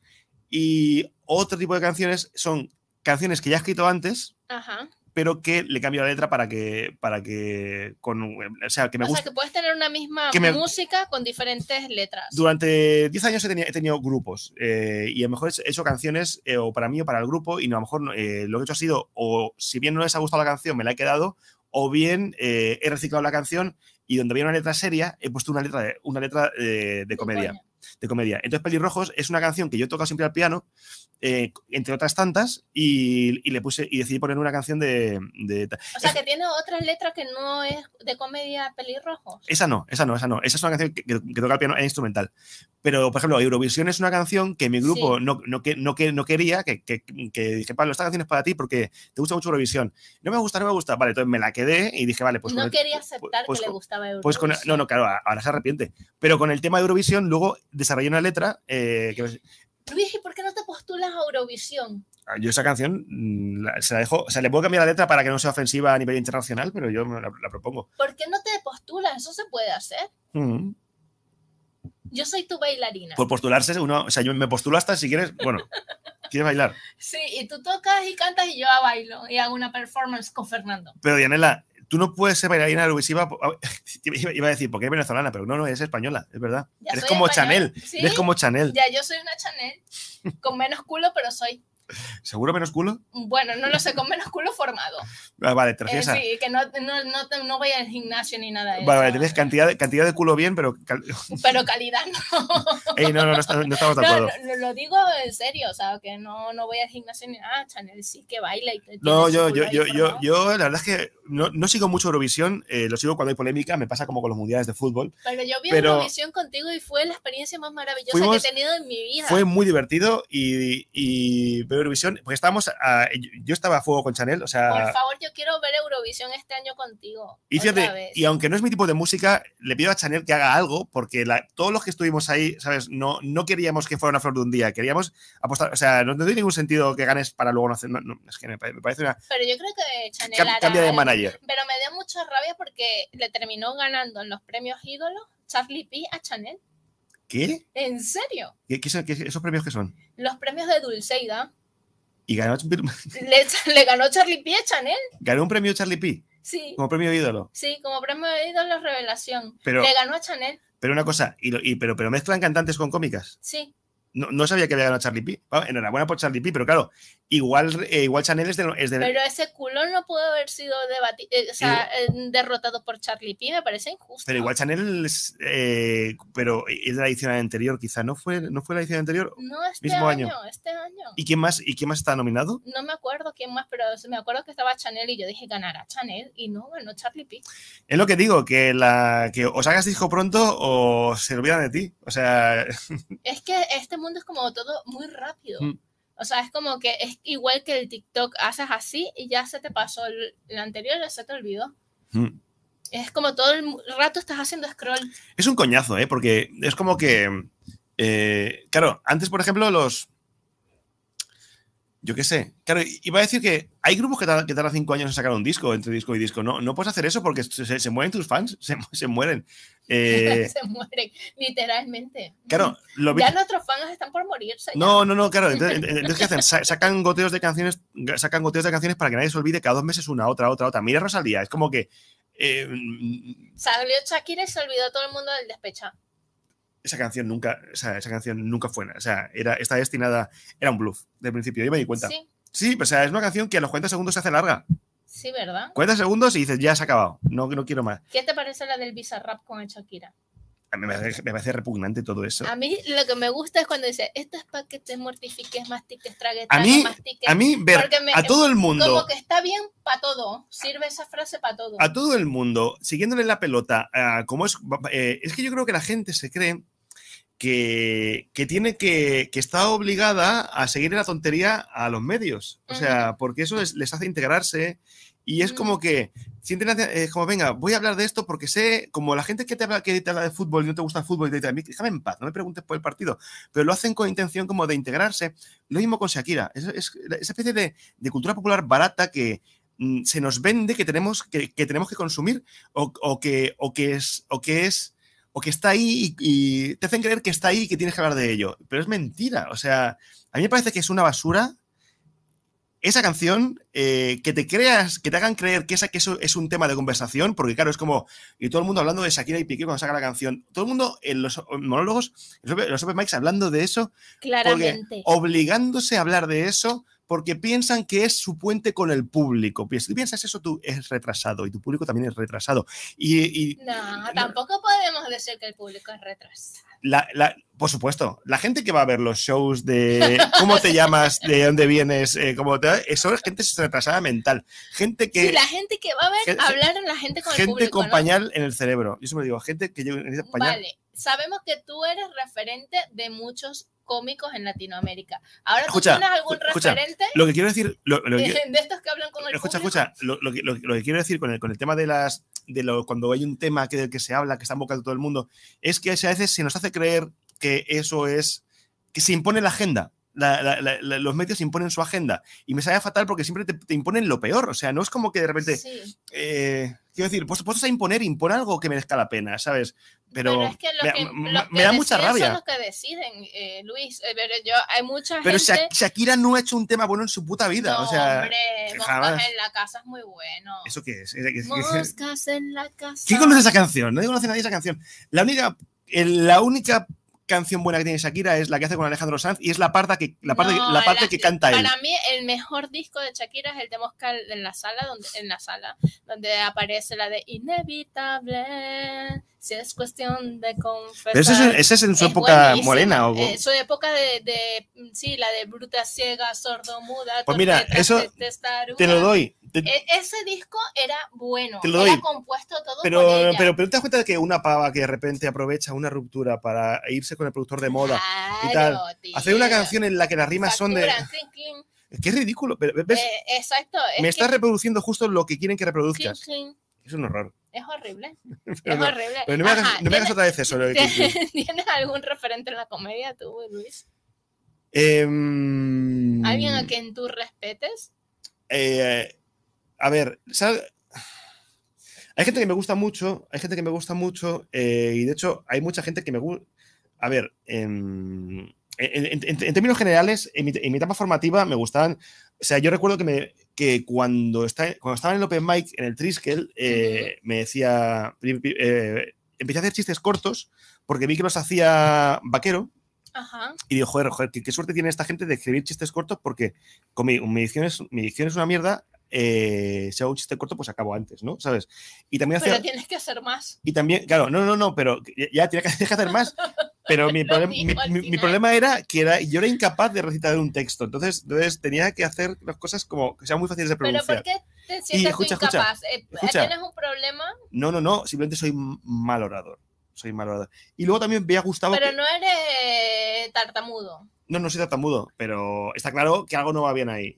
Y otro tipo de canciones son canciones que ya he escrito antes, ajá, pero que le cambio la letra para que, para que, con, o sea, que me o gusta. sea, que puedes tener una misma me, música con diferentes letras. Durante diez años he tenido, he tenido grupos eh, y a lo mejor he hecho canciones eh, o para mí o para el grupo y no, a lo mejor eh, lo que he hecho ha sido, o si bien no les ha gustado la canción, me la he quedado, o bien eh, he reciclado la canción y donde había una letra seria, he puesto una letra de, una letra de, de comedia. De comedia. Entonces, Pelirrojos es una canción que yo he tocado siempre al piano, eh, entre otras tantas, y, y le puse y decidí poner una canción de. de o sea, que tiene otras letras que no es de comedia Pelirrojos. Esa no, esa no, esa no. Esa es una canción que, que, que toca al piano, es instrumental. Pero, por ejemplo, Eurovisión es una canción que mi grupo sí. no, no, que, no, que, no quería, que, que, que dije, Pablo, esta canción es para ti porque te gusta mucho Eurovisión. No me gusta, no me gusta. Vale, entonces me la quedé y dije, vale, pues. No con quería el, aceptar pues, que le gustaba Eurovisión. Pues con, no, no, claro, ahora se arrepiente. Pero con el tema de Eurovisión, luego desarrollé una letra eh, que Luis, ¿y por qué no te postulas a Eurovisión? Yo esa canción la, se la dejo, o sea, le puedo cambiar la letra para que no sea ofensiva a nivel internacional, pero yo la, la propongo. ¿Por qué no te postulas? Eso se puede hacer. Mm. Yo soy tu bailarina. Por postularse, uno, o sea, yo me postulo hasta si quieres, bueno, ¿quieres bailar? Sí, y tú tocas y cantas y yo bailo y hago una performance con Fernando. Pero Dianela, tú no puedes ser bailarina eurovisiva. Iba a decir, porque eres venezolana, pero no, no, eres española, es verdad. Ya eres soy como española. Chanel. ¿Sí? Eres como Chanel. Ya yo soy una Chanel. Con menos culo, pero soy. ¿Seguro menos culo? Bueno, no lo sé, con menos culo formado. Ah, vale, te refieres eh, a... Sí, que no, no, no, no voy al gimnasio ni nada de Vale, eso. vale, tienes cantidad de, cantidad de culo bien, pero... Cal... Pero calidad no. Ey, no, no, no, estamos, no estamos de acuerdo. No, no, lo digo en serio, o sea, que no, no voy al gimnasio ni nada. Chanel sí que baila y te No, yo, yo, yo, yo, yo, la verdad es que no, no sigo mucho Eurovisión, eh, lo sigo cuando hay polémica, me pasa como con los mundiales de fútbol. Pero yo vi pero Eurovisión contigo y fue la experiencia más maravillosa fuimos, que he tenido en mi vida. Fue muy divertido y, y ver Eurovisión, porque estábamos, a, yo estaba a fuego con Chanel, o sea... Por favor, yo quiero ver Eurovisión este año contigo. Y fíjate, otra vez. Y aunque no es mi tipo de música, le pido a Chanel que haga algo, porque la, todos los que estuvimos ahí, ¿sabes? No, no queríamos que fuera una flor de un día, queríamos apostar, o sea, no, no tiene ningún sentido que ganes para luego no hacer, no, no, es que me, me parece una... Pero yo creo que Chanel Cam, hará cambia de algo. manager. Pero me dio mucha rabia porque le terminó ganando en los premios ídolos Charlie P a Chanel. ¿Qué? ¿En serio? ¿Qué, qué, son, qué ¿Esos premios qué son? Los premios de Dulceida. ¿Y ganó? le, le ganó Charlie P a Chanel. ¿Ganó un premio Charlie P? Sí. ¿Como premio ídolo? Sí, como premio de ídolo revelación. Pero, le ganó a Chanel. Pero una cosa, y, lo, y pero, pero mezclan cantantes con cómicas. Sí. No, no sabía que había ganado Charlie P. Bueno, enhorabuena por Charlie P, pero claro, igual, eh, igual Chanel es de, es de... Pero ese culón no pudo haber sido debatido, eh, o sea, eh, derrotado por Charlie P, me parece injusto. Pero igual Chanel es, eh, pero es de la edición anterior, quizá. ¿No fue, no fue la edición anterior? No, este mismo año, año. este año. ¿Y quién más, y quién más está nominado? No me acuerdo quién más, pero me acuerdo que estaba Chanel y yo dije, ganará Chanel, y no, ganó Charlie P. Es lo que digo, que, la, que os hagas disco pronto o se olvidan de ti. O sea... Es que este mundo es como todo muy rápido. Mm. O sea, es como que es igual que el TikTok, haces así y ya se te pasó el, el anterior, ya se te olvidó. Mm. Es como todo el rato estás haciendo scroll. Es un coñazo, ¿eh? Porque es como que... Eh, claro, antes, por ejemplo, los... Yo qué sé. Claro, iba a decir que hay grupos que tardan, que tardan cinco años en sacar un disco, entre disco y disco. No, no puedes hacer eso porque se, se mueren tus fans, se, se mueren. Eh, se mueren, literalmente. Claro, lo ya nuestros fans están por morirse. No, ya. no, no, claro. Entonces, entonces, ¿qué hacen? Sacan goteos de canciones, sacan goteos de canciones para que nadie se olvide cada dos meses una, otra, otra, otra. Mira Rosalía, es como que... Eh, Salió Shakira y se olvidó todo el mundo del despecha. Esa canción nunca, o sea, esa canción nunca fue, o sea, era, está destinada, era un bluff del principio, yo me di cuenta. Sí. Sí, o sea, es una canción que a los cuarenta segundos se hace larga. Sí, ¿verdad? cuarenta segundos y dices, ya se ha acabado, no, no quiero más. ¿Qué te parece la del Bizarrap con el Shakira? A mí me parece, me parece repugnante todo eso. A mí lo que me gusta es cuando dice, esto es para que te mortifiques, mastiques, tragues, a mí, mastiques. A mí, ver me, a todo el mundo... Como que está bien para todo, sirve esa frase para todo. A todo el mundo, siguiéndole la pelota, uh, como es... Eh, es que yo creo que la gente se cree que, que tiene que... que está obligada a seguir la tontería a los medios. O sea, uh-huh. porque eso es, les hace integrarse... Y es como que, sienten, eh, como venga, voy a hablar de esto porque sé, como la gente que te habla, que te habla de fútbol y no te gusta el fútbol, y te dice, déjame en paz, no me preguntes por el partido, pero lo hacen con intención como de integrarse. Lo mismo con Shakira, es, es esa especie de, de cultura popular barata que mm, se nos vende que tenemos que, que, tenemos que consumir o, o, que, o, que es, o que es, o que está ahí y, y te hacen creer que está ahí y que tienes que hablar de ello, pero es mentira. O sea, a mí me parece que es una basura. Esa canción, eh, que te creas, que te hagan creer que, esa, que eso es un tema de conversación, porque claro, es como, y todo el mundo hablando de Shakira y Piqué cuando saca la canción, todo el mundo en los monólogos, en los open mics hablando de eso, claramente, obligándose a hablar de eso, porque piensan que es su puente con el público. Si tú piensas eso, tú eres retrasado y tu público también es retrasado. Y, y no, tampoco podemos decir que el público es retrasado. La, la, por supuesto, la gente que va a ver los shows de cómo te llamas, de dónde vienes, eh, cómo te, eso es gente retrasada mental. Gente que. Sí, la gente que va a ver gente, hablar en la gente con gente el público. Con ¿no? pañal en el cerebro. Yo siempre digo, gente que lleva pañal. Vale, sabemos que tú eres referente de muchos cómicos en Latinoamérica. Ahora, escucha, ¿tú tienes algún escucha, referente lo que quiero decir, lo, lo de, que, de estos que hablan con el escucha, público? Escucha, lo, lo, lo, lo que quiero decir con el, con el tema de las de lo, cuando hay un tema que, del que se habla, que está en boca de todo el mundo, es que a veces se nos hace creer que eso es que se impone la agenda. La, la, la, la, los medios imponen su agenda y me sale fatal porque siempre te, te imponen lo peor, o sea, no es como que de repente sí. eh, quiero decir, pues puedes a imponer, impon algo que merezca la pena, ¿sabes? Pero, pero es que me, que, me, los me que da mucha rabia. Son los que deciden, eh, Luis, eh, pero yo, hay mucha pero gente... Shakira no ha hecho un tema bueno en su puta vida, no, o sea, hombre, Moscas en la casa es muy bueno. ¿Eso qué es? Moscas en la casa. ¿Quién conoce esa canción? Nadie conoce nadie esa canción. La única, la única canción buena que tiene Shakira es la que hace con Alejandro Sanz y es la parte que, la parte, no, la parte la, que canta para él. Para mí el mejor disco de Shakira es el de Mosca en la sala, donde, en la sala, donde aparece la de Inevitable, si es cuestión de confesar. Pero ese es, ese es en su es época buenísima. morena. ¿O? Eh, su época de, de, sí, la de bruta, ciega, sordomuda. Pues mira, eso te lo doy. Te, e ese disco era bueno, te lo doy. era compuesto todo pero, con ella. Pero, pero te das cuenta de que una pava que de repente aprovecha una ruptura para irse con el productor de moda claro, y tal, tío. hacer una canción en la que las rimas Facturan, son de... clink, clink. Es que es ridículo. Pero, ¿ves? Eh, exacto. Es Me que... estás reproduciendo justo lo que quieren que reproduzcas. Clink, clink. Es un horror. Es horrible. pero es no, horrible. Pero no me hagas, no me hagas otra vez eso. Lo de ¿Tienes algún referente en la comedia tú, Luis? Eh, ¿Alguien a quien tú respetes? Eh, a ver, ¿sabes? Hay gente que me gusta mucho, hay gente que me gusta mucho, eh, y de hecho hay mucha gente que me gusta. A ver, en, en, en, en términos generales, en mi, en mi etapa formativa me gustaban. O sea, yo recuerdo que, me, que cuando, está, cuando estaba en el Open Mic, en el Triskel, eh, uh-huh. me decía. Eh, empecé a hacer chistes cortos porque vi que los hacía Vaquero. Ajá. Y digo, joder, joder, qué, qué suerte tiene esta gente de escribir chistes cortos porque con mi, mi, dicción, es, mi dicción es una mierda. Eh, si hago un chiste corto, pues acabo antes, ¿no? ¿Sabes? Y también pero hacía, tienes que hacer más. Y también, claro, no, no, no, pero ya tienes que, que hacer más. Pero mi, problem, mi, mi, mi problema era que era, yo era incapaz de recitar un texto. Entonces, entonces tenía que hacer las cosas como que sean muy fáciles de pronunciar. ¿Pero por qué te sientes escucha, tú incapaz? Escucha, Eh, escucha. ¿Tienes un problema? No, no, no. Simplemente soy mal orador. Soy mal orador. Y luego también veía a Gustavo. Pero que... no eres tartamudo. No, no soy tartamudo, pero está claro que algo no va bien ahí.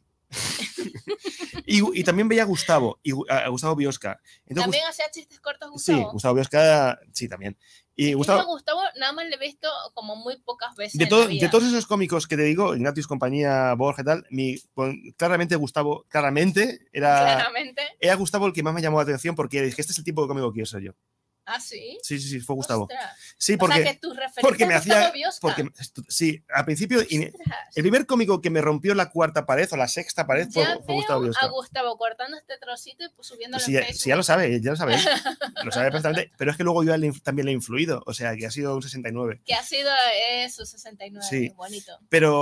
y, y también veía a Gustavo, y, a Gustavo Biosca. Entonces, ¿también Gust... hacía chistes cortos Gustavo? Sí, Gustavo Biosca, sí, también. Y es Gustavo... que Gustavo nada más le he visto como muy pocas veces de, todo, en la vida. de todos esos cómicos que te digo, Ignatius, compañía, Borja y tal, mi, claramente Gustavo, claramente era, claramente era Gustavo el que más me llamó la atención porque dije, este es el tipo de cómico que quiero ser yo. ¿Ah, sí? Sí, sí, sí, fue Gustavo. Ostras. Sí, porque, o sea, que tu referente porque me hacía. Biosca. Porque, sí, al principio. Y, el primer cómico que me rompió la cuarta pared o la sexta pared fue, ya fue Gustavo Biosca. A Gustavo cortando este trocito y pues subiéndolo sí, en Facebook. Sí, ya lo sabe, ya lo sabe. Lo sabe perfectamente. Pero es que luego yo también le he influido. O sea, que ha sido un sesenta y nueve. Que ha sido eso, sesenta y nueve. Sí. Bonito.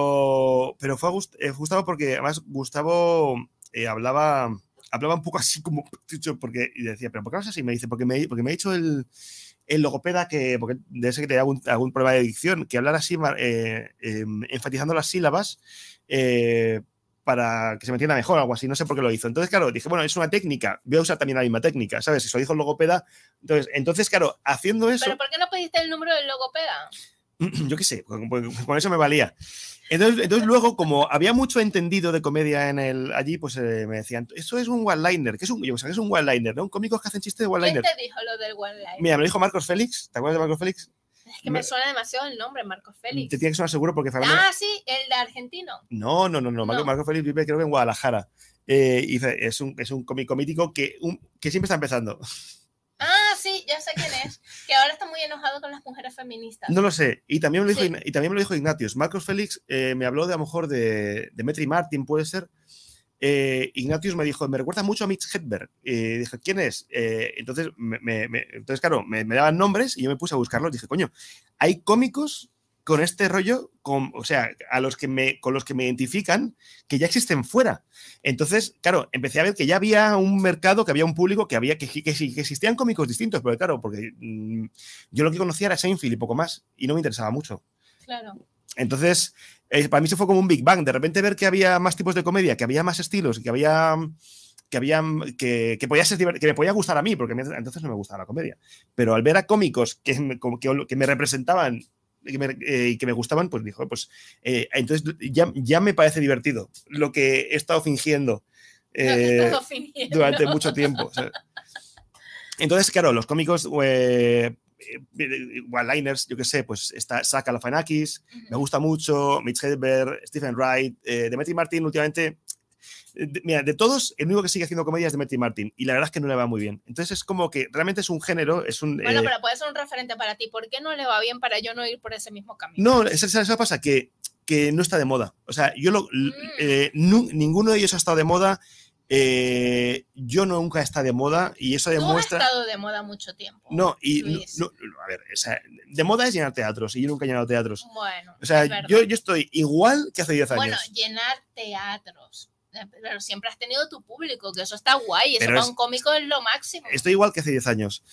Pero, pero fue Gust eh, Gustavo porque además Gustavo eh, hablaba. Hablaba un poco así como. Porque, y decía, ¿pero por qué hablas así? Me dice, porque me, porque me ha dicho el. El logopeda que, porque debe ser que tenía algún, algún problema de dicción, que hablar así, eh, eh, enfatizando las sílabas eh, para que se me entienda mejor, algo así, no sé por qué lo hizo. Entonces, claro, dije, bueno, es una técnica, voy a usar también la misma técnica, ¿sabes? Eso lo dijo el logopeda. Entonces, entonces, claro, haciendo eso... ¿Pero por qué no pediste el número del logopeda? Yo qué sé, con, con eso me valía. Entonces, entonces luego, como había mucho entendido de comedia en el allí, pues eh, me decían, eso es un one-liner. ¿Qué es un, yo, ¿qué es un one-liner? ¿No? Un cómicos que hacen chistes de one-liner. ¿Quién te dijo lo del one-liner? Mira, me lo dijo Marcos Félix. ¿Te acuerdas de Marcos Félix? Es que me, me suena demasiado el nombre, Marcos Félix. Te tiene que sonar seguro porque... Fernando... Ah, sí, el de argentino. No, no, no, no. Marcos, no. Marcos Félix vive creo que en Guadalajara. Eh, y es un, es un cómico mítico que, un, que siempre está empezando. Ah, sí, ya sé quién es. Que ahora está muy enojado con las mujeres feministas. No lo sé. Y también me lo dijo, sí. y también me lo dijo Ignatius. Marcos Félix eh, me habló de a lo mejor de, de Metri Martin, puede ser. Eh, Ignatius me dijo, me recuerda mucho a Mitch Hedberg. Y dije, ¿quién es? Eh, entonces, me, me, me, entonces, claro, me, me daban nombres y yo me puse a buscarlos. Dije, coño, hay cómicos con este rollo, con, o sea, a los que me, con los que me identifican, que ya existen fuera. Entonces, claro, empecé a ver que ya había un mercado, que había un público, que había que, que, que existían cómicos distintos, pero claro, porque mmm, yo lo que conocía era Seinfeld y poco más, y no me interesaba mucho. Claro. Entonces, eh, para mí eso fue como un Big Bang. De repente ver que había más tipos de comedia, que había más estilos, que había... que había que, que podía ser que me podía gustar a mí, porque me, entonces no me gustaba la comedia. Pero al ver a cómicos que, que, que me representaban y que, eh, que me gustaban, pues dijo, pues eh, entonces ya, ya me parece divertido lo que he estado fingiendo, eh, fingiendo. durante mucho tiempo. O sea, entonces, claro, los cómicos, eh, one-liners, yo qué sé, pues está Saka Galifianakis, uh-huh. me gusta mucho, Mitch Hedberg, Stephen Wright, eh, Demetri Martin últimamente... De, mira, de todos, el único que sigue haciendo comedia es Demetri Martin y la verdad es que no le va muy bien. Entonces es como que realmente es un género, es un... Bueno, eh, pero puede ser un referente para ti. ¿Por qué no le va bien para yo no ir por ese mismo camino? No, eso, eso pasa, que, que no está de moda. O sea, yo lo, mm. eh, no, ninguno de ellos ha estado de moda. Eh, yo nunca he estado de moda y eso demuestra... Tú has estado de moda mucho tiempo. No, y no, no, a ver, o sea, de moda es llenar teatros y yo nunca he llenado teatros. Bueno, o sea, yo, yo estoy igual que hace diez años. Bueno, llenar teatros. Pero siempre has tenido tu público, que eso está guay, eso para es, un cómico es lo máximo. Estoy igual que hace diez años.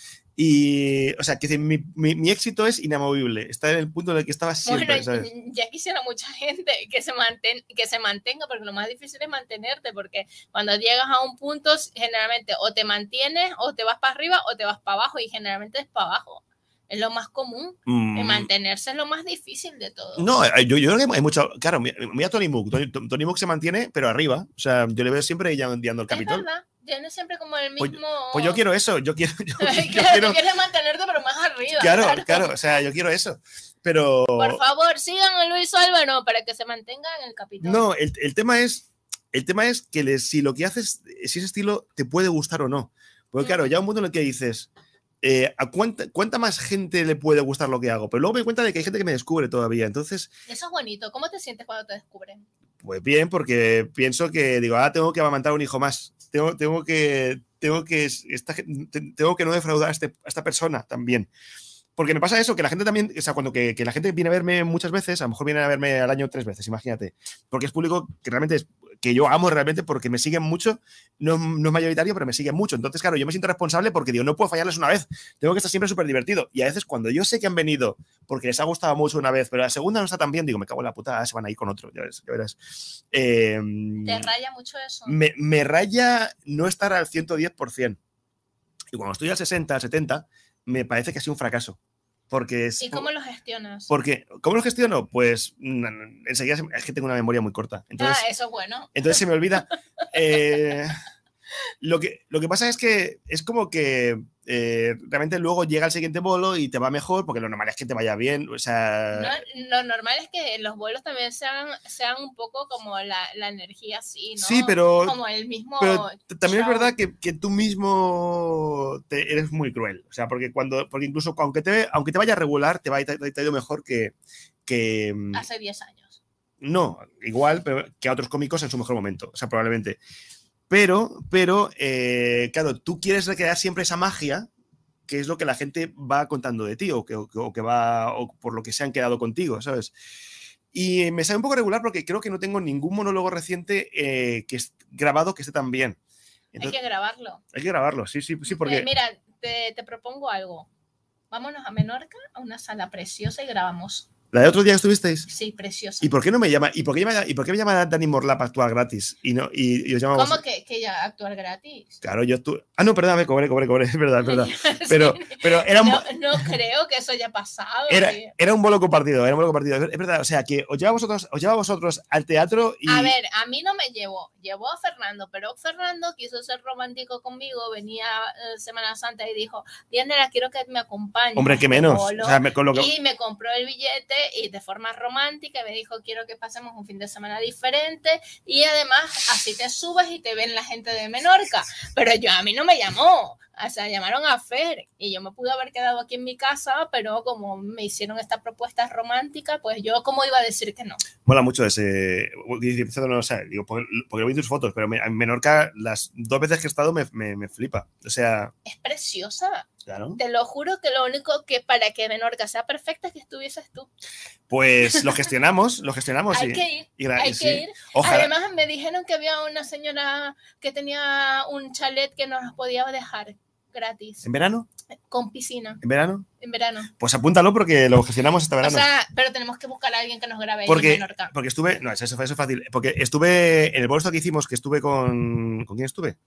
Y, o sea, que mi, mi, mi éxito es inamovible. Está en el punto en el que estaba siempre, bueno, ¿sabes? Ya quisiera mucha gente que se, manten, que se mantenga, porque lo más difícil es mantenerte, porque cuando llegas a un punto, generalmente o te mantienes, o te vas para arriba, o te vas para abajo, y generalmente es para abajo. Es lo más común. Mm. Mantenerse es lo más difícil de todo. No, yo, yo creo que hay mucho... Claro, mira Tony Mook. Tony, Tony Mook se mantiene, pero arriba. O sea, yo le veo siempre guiando el Capitol. Es verdad. Tiene siempre como el mismo... Pues, pues yo quiero eso. Yo quiero... Yo, claro, yo quiero... Tú quieres mantenerte, pero más arriba. Claro, claro, claro. O sea, yo quiero eso. Pero... Por favor, sigan a Luis Álvaro para que se mantenga en el Capitol. No, el, el tema es... El tema es que le, si lo que haces, si ese estilo te puede gustar o no. Porque claro, ya un punto en el que dices... Eh, ¿a cuánta, cuánta más gente le puede gustar lo que hago? Pero luego me doy cuenta de que hay gente que me descubre todavía. Entonces, eso es bonito. ¿Cómo te sientes cuando te descubren? Pues bien, porque pienso que digo, ah, tengo que amamantar un hijo más. Tengo, tengo que, tengo que, esta, tengo que no defraudar a, este, a esta persona también. Porque me pasa eso, que la gente también, o sea, cuando que, que la gente viene a verme muchas veces, a lo mejor viene a verme al año tres veces, imagínate. Porque es público que realmente es, que yo amo realmente porque me siguen mucho, no, no es mayoritario, pero me siguen mucho. Entonces, claro, yo me siento responsable porque digo, no puedo fallarles una vez, tengo que estar siempre súper divertido. Y a veces cuando yo sé que han venido porque les ha gustado mucho una vez, pero la segunda no está tan bien, digo, me cago en la puta, se van a ir con otro, ya verás. Ya verás. Eh, ¿Te raya mucho eso? Me, me raya no estar al ciento diez por ciento. Y cuando estoy al sesenta, al setenta, me parece que ha sido un fracaso. Porque es, ¿Y cómo lo gestionas? Porque, ¿cómo lo gestiono? Pues enseguida es que tengo una memoria muy corta. Entonces, ah, eso es bueno. Entonces se me olvida. Eh, lo, que, lo que pasa es que es como que eh, realmente luego llega el siguiente bolo y te va mejor, porque lo normal es que te vaya bien. O sea, no, lo normal es que los bolos también sean, sean un poco como la, la energía así, ¿no? Sí, pero, como el mismo pero también show. Es verdad que, que tú mismo te, eres muy cruel. O sea, porque cuando porque incluso aunque te, aunque te vaya regular, te va a ir te, mejor que, que... Hace diez años. No, igual, pero que a otros cómicos en su mejor momento. O sea, probablemente. Pero, pero eh, claro, tú quieres recrear siempre esa magia, que es lo que la gente va contando de ti, o que, o, o que va, o por lo que se han quedado contigo, ¿sabes? Y me sale un poco regular porque creo que no tengo ningún monólogo reciente eh, que es grabado que esté tan bien. Entonces, hay que grabarlo. Hay que grabarlo, sí, sí, sí, porque... Eh, mira, te, te propongo algo. Vámonos a Menorca, a una sala preciosa y grabamos. ¿La de otro día estuvisteis? Sí, preciosa. ¿Y por qué no me llama? ¿Y por qué, llama, y por qué me llama Dani Morlap a actuar gratis? Y no, y, y os llamamos... ¿Cómo que, que ya actuar gratis? Claro, yo tú. Ah, no, perdón, me cobré, cobré, cobré, es verdad, es verdad. Pero, sí. pero era un... no, no creo que eso haya pasado. Era, era un bolo compartido, era un bolo compartido. Es verdad, o sea, que os lleva a vosotros, os lleva a vosotros al teatro y... A ver, a mí no me llevó, llevó a Fernando, pero Fernando quiso ser romántico conmigo, venía eh, Semana Santa y dijo, Diana, quiero que me acompañes. Hombre, qué menos. O sea, me, con lo que... Y me compró el billete y de forma romántica me dijo, quiero que pasemos un fin de semana diferente y además así te subes y te ven la gente de Menorca. Pero yo, a mí no me llamó, o sea, llamaron a Fer y yo me pude haber quedado aquí en mi casa, pero como me hicieron esta propuesta romántica, pues yo como iba a decir que no. Mola mucho ese, no, o sea, digo, porque, porque vi tus fotos, pero en Menorca las dos veces que he estado me, me, me flipa, o sea... Es preciosa. Claro. Te lo juro que lo único que para que Menorca sea perfecta es que estuvieses tú. Pues lo gestionamos, lo gestionamos. Hay y, que ir, y, hay sí. que ir. Ojalá. Además me dijeron que había una señora que tenía un chalet que nos podía dejar gratis. ¿En verano? Con piscina. ¿En verano? En verano. Pues apúntalo porque lo gestionamos este verano. O sea, pero tenemos que buscar a alguien que nos grabe porque, en Menorca. Porque estuve, no, eso, eso es fácil, porque estuve en el bolo que hicimos, que estuve con, ¿con quién estuve?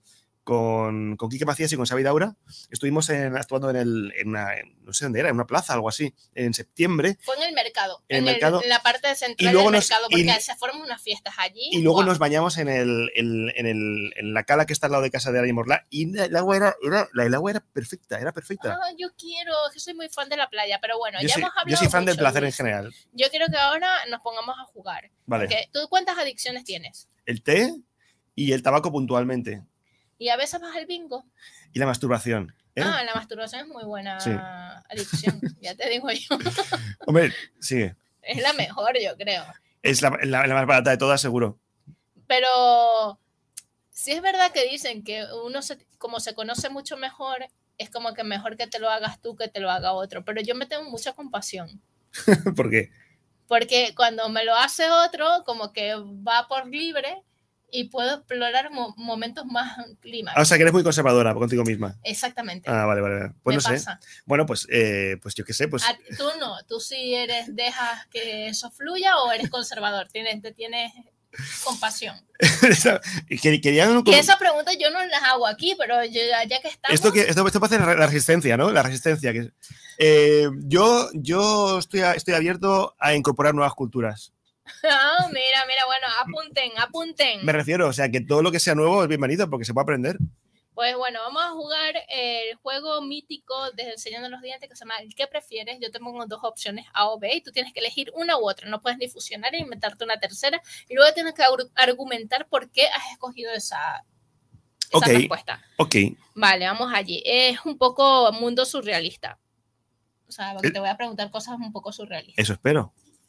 con, con Quique Macías y con Xavi Daura. Estuvimos en, actuando en, el, en una, no sé dónde era, en una plaza, algo así, en septiembre. Fue en el mercado, en, en, el mercado, el, en la parte central y luego del nos, mercado, porque y, se forman unas fiestas allí. Y luego wow. nos bañamos en, el, en, en, el, en la cala que está al lado de casa de Ari Morlá y el agua era, era, la, el agua era perfecta, era perfecta. Ah, yo quiero, que soy muy fan de la playa, pero bueno, yo ya soy, hemos hablado Yo soy fan mucho, del placer Luis. en general. Yo quiero que ahora nos pongamos a jugar. Vale. Porque, ¿tú cuántas adicciones tienes? El té y el tabaco puntualmente. ¿Y a veces vas al bingo? Y la masturbación. ¿eh? Ah, la masturbación es muy buena sí. adicción, ya te digo yo. Hombre, sigue. Es la mejor, yo creo. Es la, la, la más barata de todas, seguro. Pero sí es verdad que dicen que uno, se, como se conoce mucho mejor, es como que mejor que te lo hagas tú que te lo haga otro. Pero yo me tengo mucha compasión. ¿Por qué? Porque cuando me lo hace otro, como que va por libre y puedo explorar mo momentos más clímax. Ah, o sea, que eres muy conservadora contigo misma. Exactamente. Ah, vale, vale. Pues me no pasa. sé. Bueno, pues, eh, pues yo qué sé. Pues... ¿A, tú no, tú sí eres, dejas que eso fluya o eres conservador, tienes, te tienes compasión. Quería... Y esa pregunta yo no las hago aquí, pero yo, ya que estamos... Esto, que, esto, esto pasa en la resistencia, ¿no? La resistencia. Que, eh, yo yo estoy, a, estoy abierto a incorporar nuevas culturas. Ah, mira, mira, bueno, apunten, apunten. Me refiero, o sea, que todo lo que sea nuevo es bienvenido porque se puede aprender. Pues bueno, vamos a jugar el juego mítico de El Señor de los Dientes que se llama ¿Qué prefieres? Yo te pongo dos opciones A o B y tú tienes que elegir una u otra. No puedes ni fusionar e inventarte una tercera y luego tienes que argumentar por qué has escogido esa, esa okay. respuesta. Ok. Vale, vamos allí. Es un poco mundo surrealista. O sea, porque te voy a preguntar cosas un poco surrealistas. Eso espero.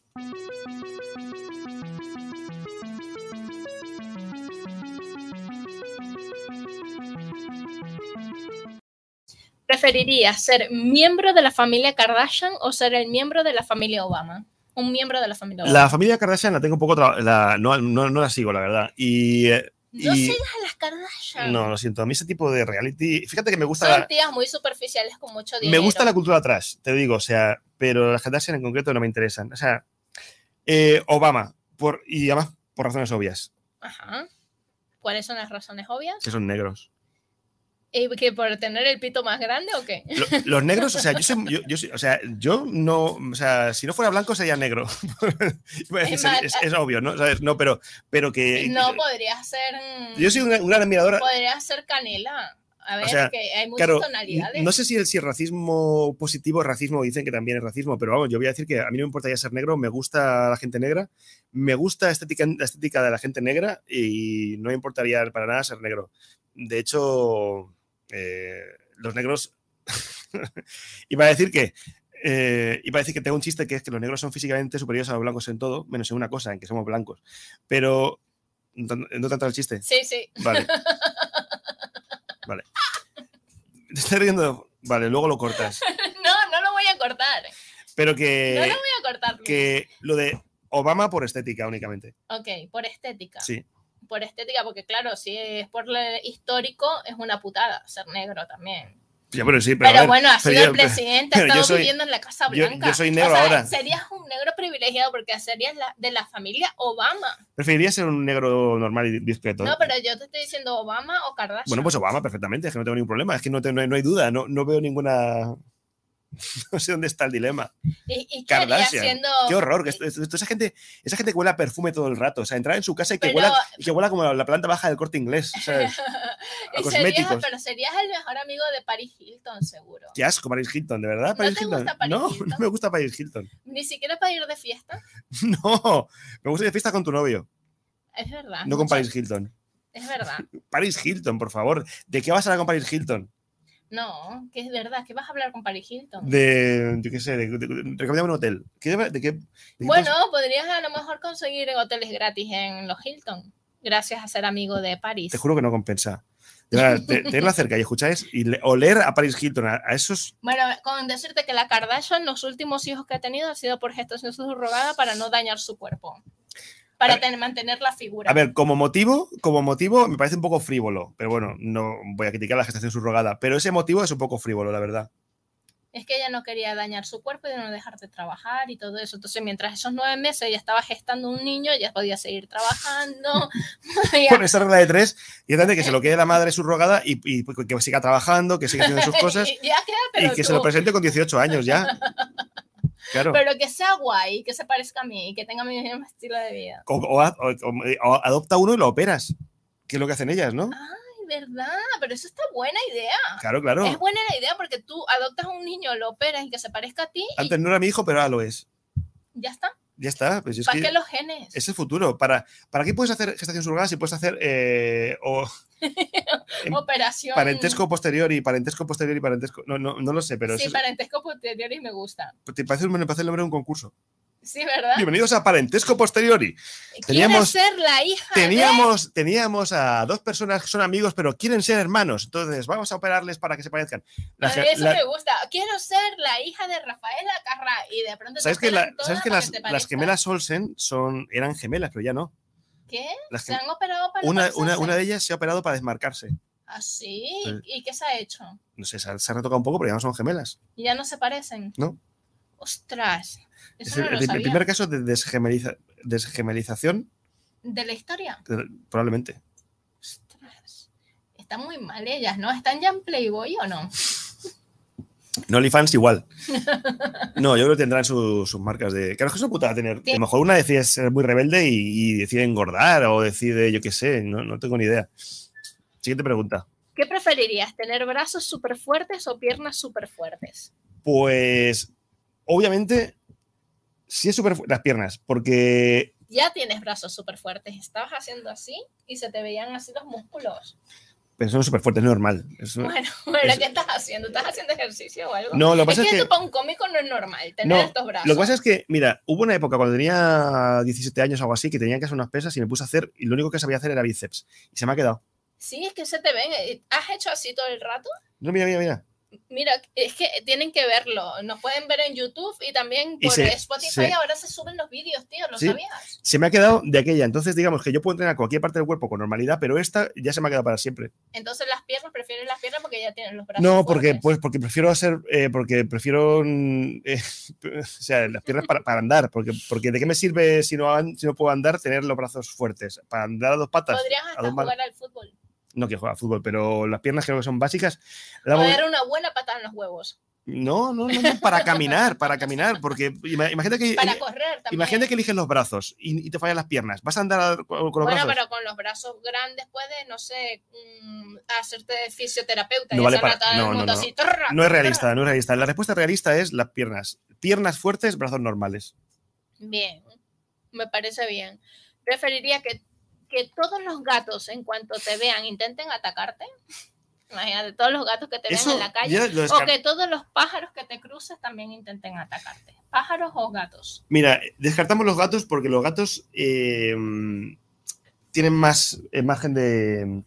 ¿Preferirías ser miembro de la familia Kardashian o ser el miembro de la familia Obama? Un miembro de la familia Obama. La familia Kardashian la tengo un poco... La, no, no, no la sigo, la verdad. Y... No y, sigas a las Kardashian. No, lo siento. A mí ese tipo de reality... Fíjate que me gusta... Son la, tías muy superficiales con mucho dinero. Me gusta la cultura atrás, te digo. O sea, pero las Kardashian en concreto no me interesan. O sea, eh, Obama. Por, y además por razones obvias. Ajá. ¿Cuáles son las razones obvias? Que son negros. ¿Y que por tener el pito más grande o qué? Lo, los negros, o sea, yo, soy, yo, yo, o sea, yo no, o sea, si no fuera blanco sería negro. es, es, es obvio, ¿no? ¿Sabes? No, pero, pero que... No, podría ser... Yo soy una, una admiradora... Podría ser canela. A ver, o sea, que hay muchas claro, tonalidades. No sé si el, si el racismo positivo es racismo, dicen que también es racismo, pero vamos, yo voy a decir que a mí no me importa ya ser negro, me gusta la gente negra, me gusta la estética, la estética de la gente negra y no me importaría para nada ser negro. De hecho... Eh, los negros iba a decir que eh, iba a decir que tengo un chiste que es que los negros son físicamente superiores a los blancos en todo, menos en una cosa, en que somos blancos, pero ¿no tanto el chiste? Sí, sí. Vale. Vale. Te estoy riendo. Vale, luego lo cortas. No, no lo voy a cortar. Pero que no lo voy a cortar. Que lo de Obama por estética únicamente. Ok, por estética. Sí. Por estética, porque claro, si es por lo histórico, es una putada ser negro también. Ya, pero sí, pero, pero ver, bueno, ha sido yo, el presidente, ha estado soy, viviendo en la Casa Blanca. Yo, yo soy negro o sea, ahora. Serías un negro privilegiado porque serías la, de la familia Obama. Preferiría ser un negro normal y discreto. No, pero yo te estoy diciendo Obama o Kardashian. Bueno, pues Obama, perfectamente, es que no tengo ningún problema, es que no, te, no, hay, no hay duda, no, no veo ninguna... No sé dónde está el dilema. ¿Y, y qué Kardashian. Haciendo... Qué horror. Que esto, esto, esto, esa, gente, esa gente que huele a perfume todo el rato. O sea, entrar en su casa y que, pero... huela, y que huela como la planta baja del Corte Inglés. ¿Sabes? A cosméticos. Serías, pero serías el mejor amigo de Paris Hilton, seguro. Qué asco, Paris Hilton, ¿de verdad? Paris ¿No te Hilton? gusta Paris no, Hilton? No me gusta Paris Hilton. ¿Ni siquiera para ir de fiesta? No, me gusta ir de fiesta con tu novio. Es verdad. No mucho. Con Paris Hilton. Es verdad. Paris Hilton, por favor. ¿De qué vas a hablar con Paris Hilton? No, que es verdad, ¿qué vas a hablar con Paris Hilton? De, yo qué sé, de, de, de, de recomendarme un hotel. ¿Qué, de, de qué, de bueno, qué podrías a lo mejor conseguir hoteles gratis en los Hilton, gracias a ser amigo de Paris. Te juro que no compensa. De verdad, tenerla cerca y escucháis y le, oler a Paris Hilton, a, a esos... Bueno, con decirte que la Kardashian, los últimos hijos que ha tenido, ha sido por gestación subrogada para no dañar su cuerpo. Para tener, mantener la figura. A ver, como motivo, como motivo me parece un poco frívolo, pero bueno, no voy a criticar la gestación subrogada, pero ese motivo es un poco frívolo, la verdad. Es que ella no quería dañar su cuerpo y no dejar de trabajar y todo eso. Entonces, mientras esos nueve meses ella estaba gestando un niño, ella podía seguir trabajando. Con esa regla de tres, y es que se lo quede la madre subrogada y, y que siga trabajando, que siga haciendo sus cosas y, ya queda, pero y que tú. se lo presente con dieciocho años ya. Claro. Pero que sea guay, que se parezca a mí y que tenga mi mismo estilo de vida. O, o, o, o adopta uno y lo operas, que es lo que hacen ellas, ¿no? Ay, verdad, pero eso está buena idea. Claro, claro. Es buena la idea porque tú adoptas a un niño, lo operas y que se parezca a ti. Antes y... no era mi hijo, pero ahora lo es. Ya está. Ya está. Pues es ¿Para que qué los genes? Es el futuro. ¿Para, ¿para qué puedes hacer gestación surrogada si puedes hacer eh, o, operación? Parentesco posterior y parentesco posterior y parentesco. No, no, no lo sé, pero. Sí, eso parentesco posterior y me gusta. Te parece, me parece el nombre de un concurso. Sí, ¿verdad? Bienvenidos a Parentesco Posteriori. Teníamos, ser la hija teníamos, de... teníamos a dos personas que son amigos, pero quieren ser hermanos. Entonces, vamos a operarles para que se parezcan. La, Eso la, me gusta. Quiero ser la hija de Rafaela Carrá. Y de pronto ¿Sabes te que, la, ¿sabes que las, que las gemelas Olsen son, eran gemelas, pero ya no? ¿Qué? Las ¿Se han operado para una, una, una de ellas se ha operado para desmarcarse. ¿Ah, sí? sí? ¿Y qué se ha hecho? No sé, se ha, se ha retocado un poco, pero ya no son gemelas. ¿Y ya no se parecen? No. Ostras. Es el, no el primer caso de desgemeliza, desgemelización. ¿De la historia? De, probablemente. Ostras. Están muy mal ellas, ¿no? ¿Están ya en Playboy o no? No, OnlyFans igual. No, yo creo que tendrán su, sus marcas de... Claro, es que es una putada tener... Sí. A lo mejor una decide ser muy rebelde y, y decide engordar o decide, yo qué sé, no, no tengo ni idea. Siguiente pregunta. ¿Qué preferirías? ¿Tener brazos súper fuertes o piernas súper fuertes? Pues, obviamente, sí es súper las piernas, porque... Ya tienes brazos súper fuertes. Estabas haciendo así y se te veían así los músculos. Pero son súper fuertes, es normal. Es, bueno, bueno es, ¿qué estás haciendo? ¿Estás haciendo ejercicio o algo? No, lo que pasa es que, es que para un cómico no es normal tener no, estos brazos. Lo que pasa es que, mira, hubo una época cuando tenía diecisiete años o algo así que tenía que hacer unas pesas y me puse a hacer, y lo único que sabía hacer era bíceps. Y se me ha quedado. Sí, es que se te ven. ¿Has hecho así todo el rato? No, mira, mira, mira. Mira, es que tienen que verlo. Nos pueden ver en YouTube y también por y se, Spotify. Se, ahora se suben los vídeos, tío. ¿Lo sí, sabías? Se me ha quedado de aquella. Entonces, digamos que yo puedo entrenar cualquier parte del cuerpo con normalidad, pero esta ya se me ha quedado para siempre. Entonces, las piernas, ¿prefieres las piernas porque ya tienen los brazos? No, porque, fuertes? pues, porque prefiero hacer. Eh, porque prefiero. Eh, o sea, las piernas para, para andar. Porque, porque ¿de qué me sirve si no, si no puedo andar tener los brazos fuertes? Para andar a dos patas. Podrías hasta a dos jugar al fútbol. No quiero jugar al fútbol, pero las piernas creo que son básicas. La Poder una buena patada en los huevos. No, no, no, no, para caminar, para caminar, porque imagínate que... Para correr también. Imagínate que eliges los brazos y, y te fallan las piernas. ¿Vas a andar con los bueno, brazos? Bueno, pero con los brazos grandes puedes, no sé, mmm, hacerte fisioterapeuta. No y vale para... todo No, el mundo no, no. Así, trrr, no es realista, no es realista. La respuesta realista es las piernas. Piernas fuertes, brazos normales. Bien, me parece bien. Preferiría que, que todos los gatos, en cuanto te vean, intenten atacarte. Imagínate, todos los gatos que te Eso vean en la calle. O que todos los pájaros que te cruces también intenten atacarte. ¿Pájaros o gatos? Mira, descartamos los gatos porque los gatos eh, tienen más eh, margen de...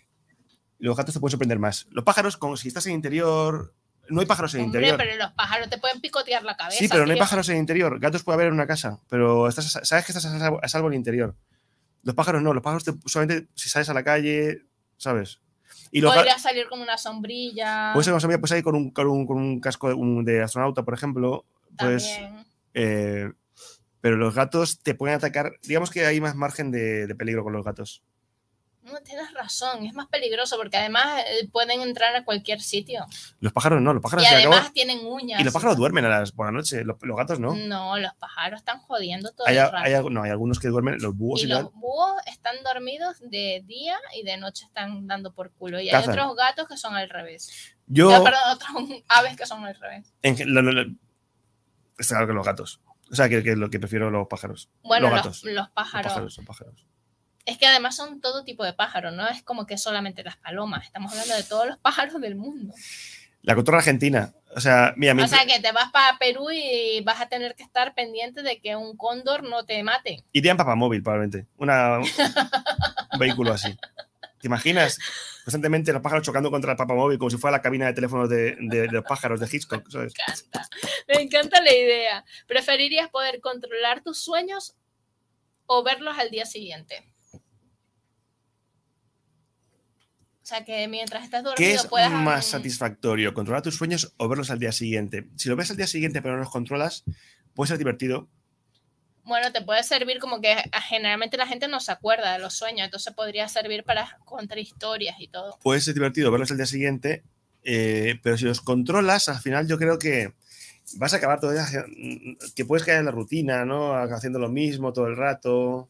Los gatos te pueden sorprender más. Los pájaros, como si estás en el interior... No hay pájaros en el Hombre, interior. pero los pájaros te pueden picotear la cabeza. Sí, pero tío. no hay pájaros en el interior. Gatos puede haber en una casa, pero estás, sabes que estás a salvo, a salvo en el interior. Los pájaros no. Los pájaros te, solamente si sales a la calle, ¿sabes? Y podría salir con una sombrilla. Puede ser con sombrilla, pues ahí con un, con un, con un casco de, un, de astronauta, por ejemplo. Pues, eh, pero los gatos te pueden atacar. Digamos que hay más margen de, de peligro con los gatos. No, tienes razón, es más peligroso porque además eh, pueden entrar a cualquier sitio. Los pájaros no, los pájaros y además acaban... tienen uñas. Y los pájaros duermen a las, por la noche, los, los gatos no. No, los pájaros están jodiendo todo hay, el rato. Hay, no, hay algunos que duermen, los búhos y, y los tal. búhos están dormidos de día y de noche están dando por culo. Y Cazan. hay otros gatos que son al revés. Yo... No, perdón, otros aves que son al revés. En, lo, lo, lo, está claro que los gatos. O sea, que, que lo que prefiero los pájaros. Bueno, los gatos. Los, los pájaros. Los pájaros, son pájaros. Es que además son todo tipo de pájaros, no es como que solamente las palomas, estamos hablando de todos los pájaros del mundo. La cotorra argentina, o sea, mira... O sea, que te vas para Perú y vas a tener que estar pendiente de que un cóndor no te mate. Iría en papamóvil, probablemente, Una, un vehículo así. ¿Te imaginas constantemente los pájaros chocando contra el papamóvil como si fuera la cabina de teléfonos de, de, de los pájaros de Hitchcock? ¿Sabes? Me encanta, me encanta la idea. ¿Preferirías poder controlar tus sueños o verlos al día siguiente? O sea, que mientras estás dormido ¿Qué es puedas... más satisfactorio, controlar tus sueños o verlos al día siguiente? Si lo ves al día siguiente pero no los controlas, puede ser divertido. Bueno, te puede servir como que generalmente la gente no se acuerda de los sueños, entonces podría servir para contar historias y todo. Puede ser divertido verlos al día siguiente, eh, pero si los controlas, al final yo creo que vas a acabar todo el día, que puedes caer en la rutina, ¿no? Haciendo lo mismo todo el rato.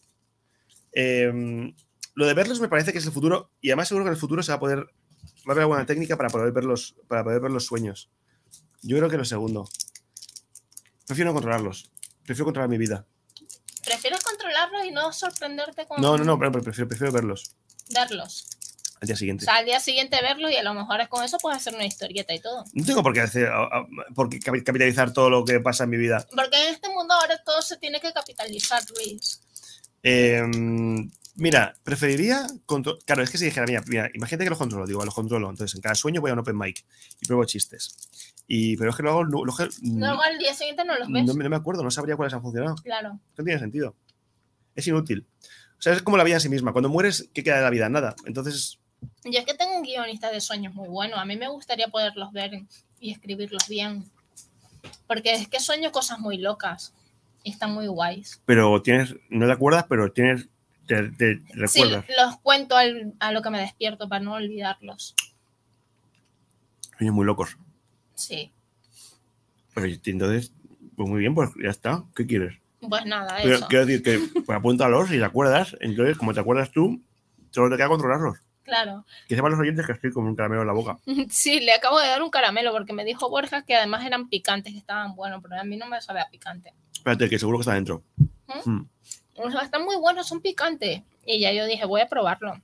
Eh, lo de verlos me parece que es el futuro, y además seguro que en el futuro se va a poder, va a haber alguna técnica para poder ver los, para poder ver los sueños. Yo creo que lo segundo. Prefiero no controlarlos. Prefiero controlar mi vida. ¿Prefieres controlarlos y no sorprenderte con... No, no, no, pero prefiero, prefiero verlos. Verlos. Al día siguiente. O sea, al día siguiente verlos y a lo mejor es con eso puedes hacer una historieta y todo. No tengo por qué, hacer, por qué capitalizar todo lo que pasa en mi vida. Porque en este mundo ahora todo se tiene que capitalizar, Luis. Eh, mira, preferiría... Claro, es que si dijera, mira, mira, imagínate que los controlo, digo, los controlo. Entonces, en cada sueño voy a un open mic y pruebo chistes. Y, pero es que luego... Lo, lo, luego al día siguiente no los ves. No, no me acuerdo, no sabría cuáles han funcionado. Claro. No tiene sentido. Es inútil. O sea, es como la vida en sí misma. Cuando mueres, ¿qué queda de la vida? Nada. Entonces... Yo es que tengo un guionista de sueños muy bueno. A mí me gustaría poderlos ver y escribirlos bien. Porque es que sueño cosas muy locas. Y están muy guays. Pero tienes... No te acuerdas, pero tienes... Te, te recuerdas. Sí, los cuento al, a lo que me despierto para no olvidarlos. Sueños muy locos. Sí. Pero entonces, pues muy bien, pues ya está. ¿Qué quieres? Pues nada, Pero, eso. quiero decir que pues apúntalos y te acuerdas. Entonces, como te acuerdas tú, solo te queda controlarlos. Claro. Que sepan los oyentes que estoy con un caramelo en la boca. Sí, le acabo de dar un caramelo porque me dijo Borja que además eran picantes, que estaban buenos, pero a mí no me sabe a picante. Espérate, que seguro que está dentro. ¿Mm? Mm. O sea, están muy buenos, son picantes. Y ya yo dije, voy a probarlo.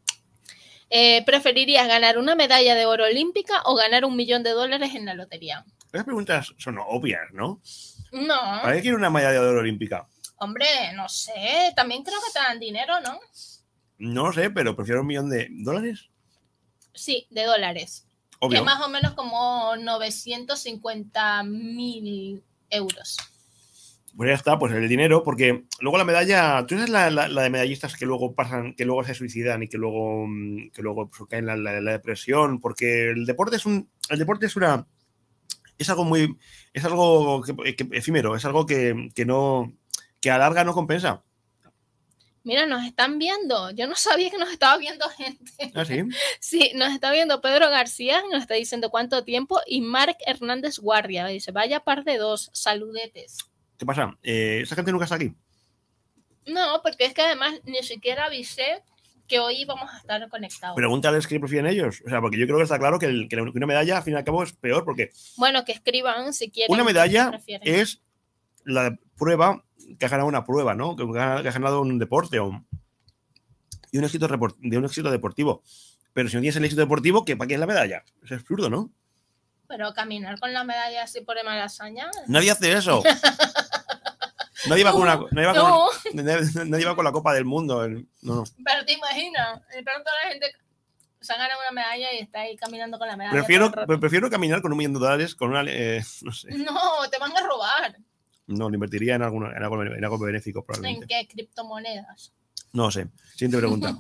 Eh, ¿Preferirías ganar una medalla de oro olímpica o ganar un millón de dólares en la lotería? Esas preguntas son obvias, ¿no? No. ¿Para qué quiere una medalla de oro olímpica? Hombre, no sé. También creo que te dan dinero, ¿no? No lo sé, pero prefiero un millón de dólares. Sí, de dólares. Obvio. Que más o menos como novecientos cincuenta mil euros. Pues ya está, pues el dinero, porque luego la medalla, tú sabes la, la, la de medallistas que luego pasan, que luego se suicidan y que luego, que luego pues, caen en la, la, la depresión, porque el deporte es un, el deporte es una, es algo muy, es algo que, que, efímero, es algo que, que no, que a larga no compensa. Mira, nos están viendo. Yo no sabía que nos estaba viendo gente. ¿Ah, sí? Sí, nos está viendo Pedro García, nos está diciendo cuánto tiempo, y Marc Hernández Guardia dice, vaya par de dos, saludetes. ¿Qué pasa? Eh, ¿Esa gente nunca está aquí? No, porque es que además ni siquiera avisé que hoy íbamos a estar conectados. Pregúntales qué prefieren ellos. O sea, porque yo creo que está claro que, el, que una medalla, al fin y al cabo, es peor porque... Bueno, que escriban si quieren. Una medalla es la prueba que ha ganado una prueba, ¿no? Que ha, que ha ganado un deporte o, y un éxito de un éxito deportivo. Pero si no tienes el éxito deportivo, ¿qué, ¿para qué es la medalla? Es absurdo, ¿no? Pero caminar con la medalla así por malasaña. Nadie hace eso. Nadie va con una, nadie va no. con, nadie, nadie va con la Copa del Mundo. No, no. Pero te imaginas, de pronto la gente se gana una medalla y está ahí caminando con la medalla. Prefiero, prefiero caminar con un millón de dólares con una, eh, no sé. No, te van a robar. No, lo invertiría en, alguno, en, algo, en algo benéfico probablemente. ¿En qué? ¿Criptomonedas? No sé. Siguiente pregunta.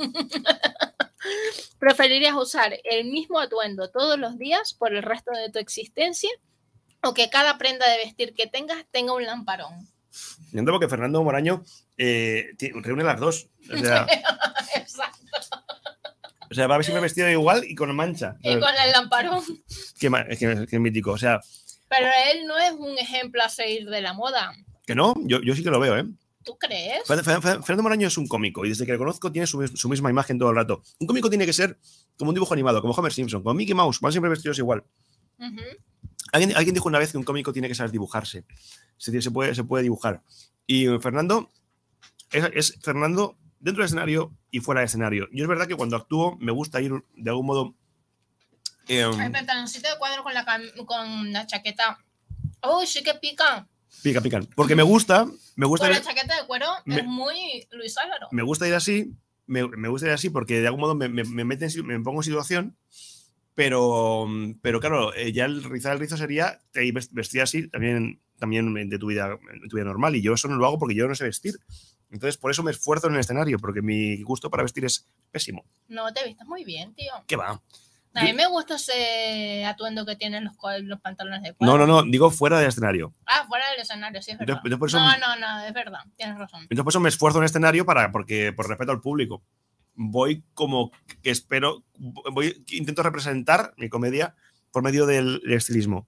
¿Preferirías usar el mismo atuendo todos los días por el resto de tu existencia o que cada prenda de vestir que tengas tenga un lamparón? Entiendo porque Fernando Moraño eh, reúne las dos. O sea, exacto. O sea, va a ver si me he vestido igual y con mancha. Y con el lamparón. Qué, qué, qué mítico. O sea. Pero él no es un ejemplo a seguir de la moda. Que no, yo, yo sí que lo veo, ¿eh? ¿Tú crees? Fernando Moraño es un cómico y desde que le conozco tiene su, su misma imagen todo el rato. Un cómico tiene que ser como un dibujo animado, como Homer Simpson, como Mickey Mouse, van siempre vestidos igual. Uh-huh. ¿Alguien, alguien dijo una vez que un cómico tiene que saber dibujarse. Se, se, puede, se puede dibujar. Y Fernando es, es Fernando dentro del escenario y fuera del escenario. Yo es verdad que cuando actúo me gusta ir de algún modo... Eh, el pantaloncito de cuadro con la, con la chaqueta. ¡Uy, sí que pica! Pica, pican. Porque me gusta... Me gusta con ir, la chaqueta de cuero me, es muy Luis Álvaro. Me gusta ir así, me, me gusta ir así porque de algún modo me, me, me, meten, me pongo en situación, pero, pero claro, ya el rizar el rizo sería vestir así también, también de tu vida, de tu vida normal, y yo eso no lo hago porque yo no sé vestir. Entonces, por eso me esfuerzo en el escenario, porque mi gusto para vestir es pésimo. No, te vistes muy bien, tío. ¿Qué va? A mí me gusta ese atuendo que tienen los, los pantalones de cuadro. No, no, no, digo fuera del escenario. Ah, fuera del escenario, sí, es verdad. Yo, yo por eso no, me, no, no, es verdad, tienes razón. Entonces, por eso me esfuerzo en el escenario para, porque, por respeto al público. Voy como que espero, voy, intento representar mi comedia por medio del, del estilismo.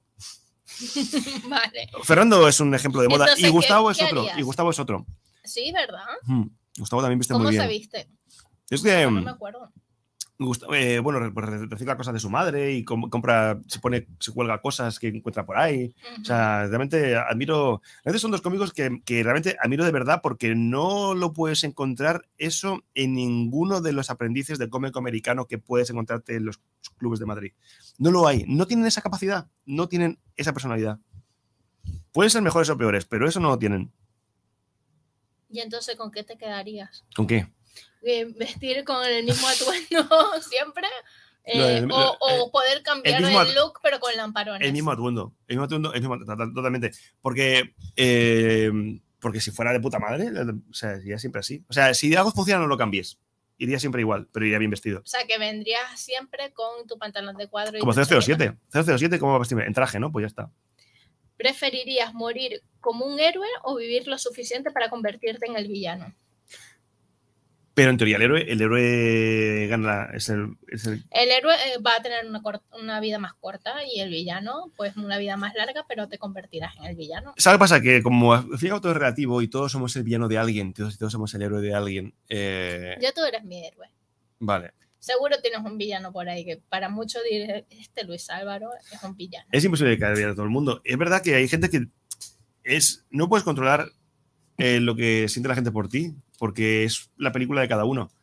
Vale. Fernando es un ejemplo de moda. Entonces, y Gustavo ¿qué, es qué otro. harías? Y Gustavo es otro. Sí, ¿verdad? Hmm. Gustavo también viste muy bien. ¿Cómo se viste? Es que... No, no me acuerdo. Gustavo, eh, bueno, recicla cosas de su madre y com compra, se pone, se cuelga cosas que encuentra por ahí. Uh-huh. O sea, realmente admiro. Realmente son dos cómicos que, que realmente admiro de verdad porque no lo puedes encontrar eso en ninguno de los aprendices del cómico americano que puedes encontrarte en los clubes de Madrid. No lo hay. No tienen esa capacidad, no tienen esa personalidad. Pueden ser mejores o peores, pero eso no lo tienen. ¿Y entonces con qué te quedarías? ¿Con qué? Vestir con el mismo atuendo siempre eh, el, o, o poder cambiar el, el look pero con lamparones. El mismo atuendo, el mismo atuendo, el mismo, totalmente. Porque, eh, porque si fuera de puta madre, o sea, iría siempre así. O sea, si algo funciona no lo cambies. Iría siempre igual, pero iría bien vestido. O sea, que vendrías siempre con tu pantalón de cuadro. Como cero cero siete. cero cero siete, ¿cómo va a vestirme? En traje, ¿no? Pues ya está. ¿Preferirías morir como un héroe o vivir lo suficiente para convertirte en el villano? Pero en teoría el héroe, el héroe gana, es el, es el... el héroe va a tener una, una vida más corta y el villano, pues una vida más larga, pero te convertirás en el villano. ¿Sabes qué pasa? Que como al fin y al cabo todo es relativo y todos somos el villano de alguien, todos, todos somos el héroe de alguien. Eh... Ya tú eres mi héroe. Vale. Seguro tienes un villano por ahí que para muchos diré, este Luis Álvaro es un villano. Es imposible que haya a todo el mundo. Es verdad que hay gente que es no puedes controlar eh, lo que siente la gente por ti, porque es la película de cada uno.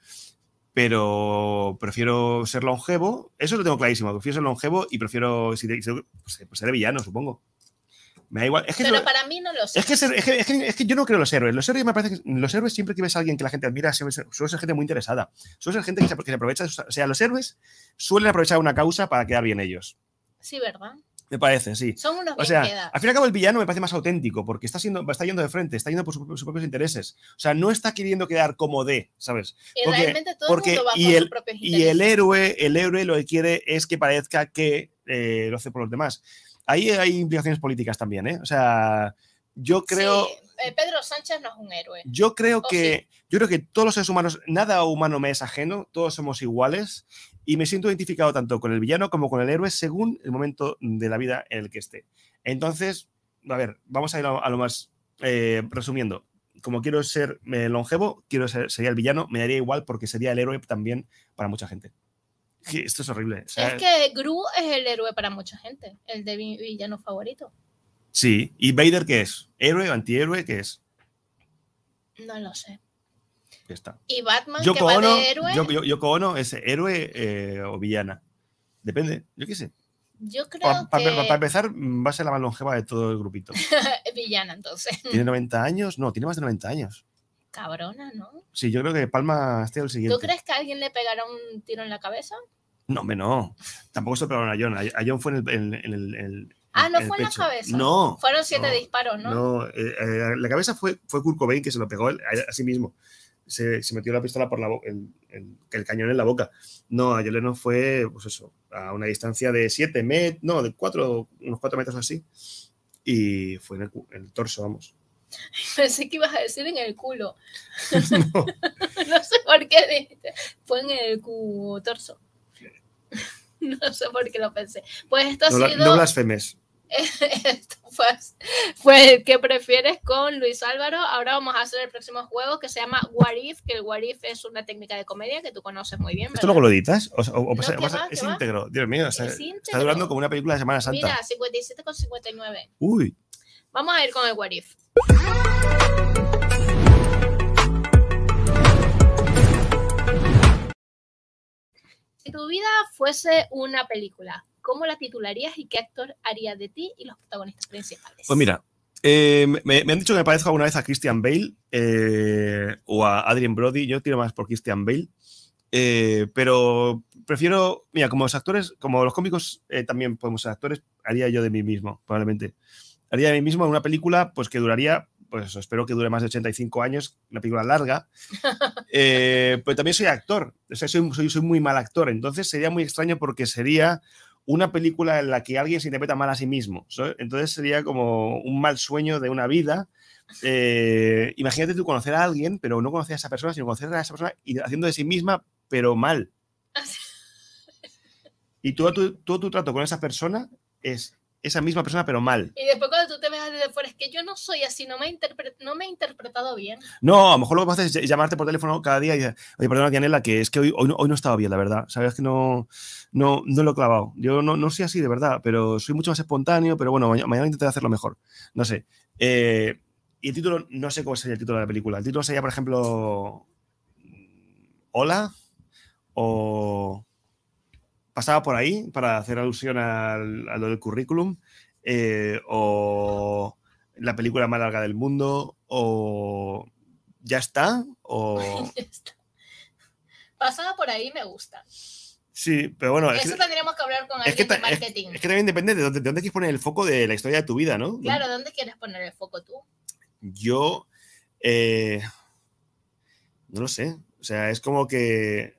Pero prefiero ser longevo, eso lo tengo clarísimo, prefiero ser longevo y prefiero si, pues, pues ser villano, supongo. Me da igual. Es que pero lo, para mí no lo sé. Es que, es, que, es, que, es que yo no creo en los héroes. Los héroes me parece que los héroes siempre que ves a alguien que la gente admira suele ser, suele ser gente muy interesada. Suele ser gente que se, que se aprovecha. O sea, los héroes suelen aprovechar una causa para quedar bien ellos. Sí, ¿verdad? Me parece, sí. Son unos o sea, bien quedados. Al fin y al cabo el villano me parece más auténtico porque está, siendo, está yendo de frente, está yendo por su, sus propios intereses. O sea, no está queriendo quedar como de, ¿sabes? Y porque, realmente todo porque, el mundo va y por el, sus propios intereses. Y el héroe, el héroe lo que quiere es que parezca que eh, lo hace por los demás. Ahí hay implicaciones políticas también, ¿eh? O sea, yo creo... Sí, eh, Pedro Sánchez no es un héroe. Yo creo que... Sí. Yo creo que todos los seres humanos, nada humano me es ajeno, todos somos iguales y me siento identificado tanto con el villano como con el héroe según el momento de la vida en el que esté. Entonces, a ver, vamos a ir a, a lo más eh, resumiendo. Como quiero ser eh, longevo, quiero ser sería el villano, me daría igual porque sería el héroe también para mucha gente. Esto es horrible. O sea, es que Gru es el héroe para mucha gente, el de mi villano favorito. Sí, ¿y Vader qué es? ¿Héroe o antihéroe? ¿Qué es? No lo sé. Ya está. ¿Y Batman Yoko que va Ono, de héroe? Yoko, Yoko Ono es héroe eh, o villana. Depende, yo qué sé. Yo creo pa, pa, que... Para empezar, va a ser la más longeva de todo el grupito. Villana, entonces. ¿Tiene noventa años? No, tiene más de noventa años. Cabrona, ¿no? Sí, yo creo que Palma esté el siguiente. ¿Tú crees que a alguien le pegará un tiro en la cabeza? No, hombre, no. Tampoco se pegaron a John. A John fue en el... En, en el en, ah, ¿no en fue en la cabeza? No. Fueron siete no, disparos, ¿no? No, eh, eh, la cabeza fue, fue Kurt Cobain que se lo pegó él, a, a sí mismo. Se, se metió la pistola por la boca, el, el, el cañón en la boca. No, a John Lennon fue, pues eso, a una distancia de siete metros, no, de cuatro, unos cuatro metros así. Y fue en el, en el torso, vamos. Pensé que ibas a decir en el culo. No, no sé por qué dijiste. Fue en el cu torso. No sé por qué lo pensé. Pues esto ha no, sido... No blasfemes. Esto fue, fue el que prefieres con Luis Álvaro. Ahora vamos a hacer el próximo juego que se llama What If, que el What If es una técnica de comedia que tú conoces muy bien, ¿verdad? ¿Esto luego lo editas? ¿O, o, o no, pasa, pasa, va, es va. íntegro? Dios mío, está, es está durando como una película de Semana Santa. Mira, cincuenta y siete con cincuenta y nueve. Uy. Vamos a ir con el What If. Si tu vida fuese una película, ¿cómo la titularías y qué actor haría de ti y los protagonistas principales? Pues mira, eh, me, me han dicho que me parezco alguna vez a Christian Bale eh, o a Adrien Brody. Yo tiro más por Christian Bale. Eh, pero prefiero, mira, como los actores, como los cómicos eh, también podemos ser actores, haría yo de mí mismo, probablemente. haría de mí mismo una película pues que duraría, pues espero que dure más de ochenta y cinco años, una película larga, eh, pero también soy actor, o sea, soy, soy, soy muy mal actor, entonces sería muy extraño porque sería una película en la que alguien se interpreta mal a sí mismo, ¿sabes? Entonces sería como un mal sueño de una vida. Eh, imagínate tú conocer a alguien, pero no conocer a esa persona, sino conocer a esa persona y haciendo de sí misma, pero mal. Y todo tu, todo tu trato con esa persona es esa misma persona, pero mal. Y después cuando tú te ves desde fuera, es que yo no soy así, no me, interpre no me he interpretado bien. No, a lo mejor lo que haces es llamarte por teléfono cada día y decir, oye, perdona, Dianela, que es que hoy, hoy, no, hoy no estaba bien, la verdad. Sabes que no, no, no lo he clavado. Yo no, no soy así, de verdad, pero soy mucho más espontáneo, pero bueno, mañana, mañana intentaré hacerlo mejor. No sé. Eh, y el título, no sé cómo sería el título de la película. El título sería, por ejemplo, Hola, o pasaba por ahí para hacer alusión al, a lo del currículum, eh, o la película más larga del mundo, o ya está, o... Ya está. Pasaba por ahí, me gusta. Sí, pero bueno... Eso es que, tendríamos que hablar con es alguien que, de marketing. Es, es que también depende de dónde, de dónde quieres poner el foco de la historia de tu vida, ¿no? Claro, ¿dónde quieres poner el foco tú? Yo... Eh, no lo sé. O sea, es como que...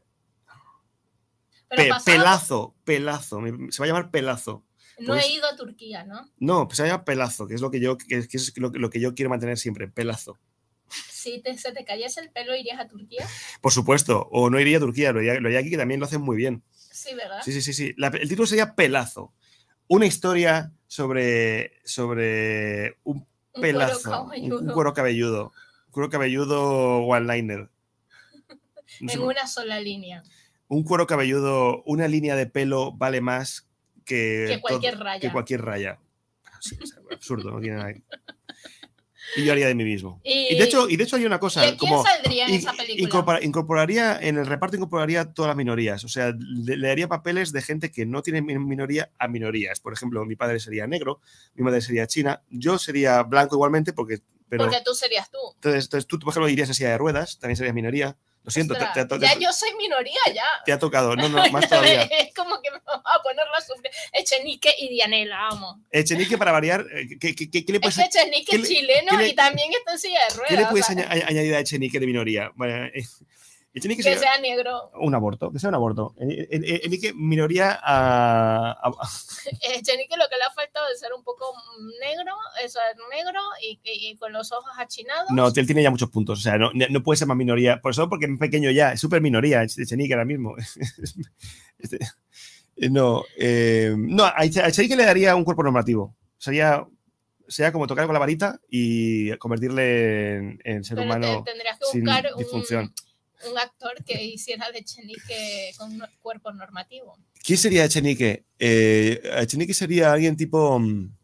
Pe pelazo, pelazo. Se va a llamar Pelazo. No pues, he ido a Turquía, ¿no? No, pues se llama Pelazo, que es lo que yo, que, que es lo, lo que yo quiero mantener siempre, Pelazo. Si te, se te cayese el pelo, ¿irías a Turquía? Por supuesto, o no iría a Turquía, lo haría, lo haría aquí, que también lo hacen muy bien. Sí, ¿verdad? Sí, sí, sí. sí. La, el título sería Pelazo. Una historia sobre, sobre un, un pelazo, cuero un, un cuero cabelludo. Un cuero cabelludo one-liner. No en una sola línea. Un cuero cabelludo, una línea de pelo vale más que, que cualquier todo, raya. Que cualquier raya. Sí, es absurdo, no tiene nada. Y yo haría de mí mismo. Y, y, de, hecho, y de hecho hay una cosa. ¿Y a quién como, saldría en esa película? Incorpora, incorporaría, en el reparto incorporaría todas las minorías. O sea, le, le daría papeles de gente que no tiene minoría a minorías. Por ejemplo, mi padre sería negro, mi madre sería china, yo sería blanco igualmente porque... Pero, porque tú serías tú. Entonces, entonces tú, por ejemplo, irías en silla de ruedas, también serías minoría. Lo siento, te, te, te, ya yo soy minoría, ya. Te ha tocado, no, no, más todavía. Es como que me va a ponerla a sufrir. Echenique y Dianela, amo. Echenique, para variar, ¿qué, qué, qué, qué le puedes es que Echenique es chileno le, y también está en silla de ruedas. ¿Qué le puedes o sea, añadir a Echenique de minoría? Bueno, eh, Echenique que sea, sea negro. Un aborto, que sea un aborto. Echenique, minoría a... a... Echenique lo que le ha faltado es ser un poco negro, eso es negro y, y, y con los ojos achinados. No, él tiene ya muchos puntos, o sea, no, no puede ser más minoría, por eso porque es pequeño ya, es súper minoría, Echenique ahora mismo. este, no, eh, no, a Echenique le daría un cuerpo normativo, sería... sea como tocar con la varita y convertirle en, en ser Pero humano te, tendrías que buscar sin disfunción. Un, un actor que hiciera de Echenique con un cuerpo normativo. ¿Quién sería Echenique? Eh, Echenique sería alguien tipo...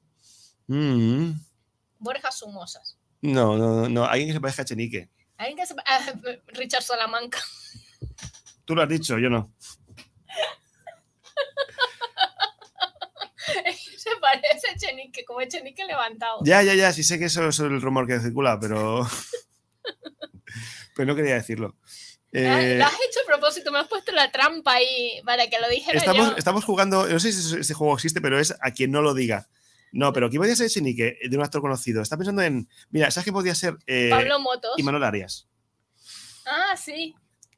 Mm, Borja Sumosas. No, no, no, alguien que se parezca a Echenique. Alguien que se ah, Richard Salamanca. Tú lo has dicho, yo no. Se parece a Echenique, como Echenique levantado. Ya, ya, ya, sí sé que eso es el rumor que circula, pero... pero no quería decirlo. Eh... Lo has hecho a propósito, me has puesto la trampa ahí para que lo dijera estamos, yo. Estamos jugando, no sé si ese juego existe, pero es a quien no lo diga. No, pero ¿quién podría ser Echenique de un actor conocido? Está pensando en... Mira, ¿sabes qué podría ser? Eh, Pablo Motos. Y Manuel Arias. Ah, sí.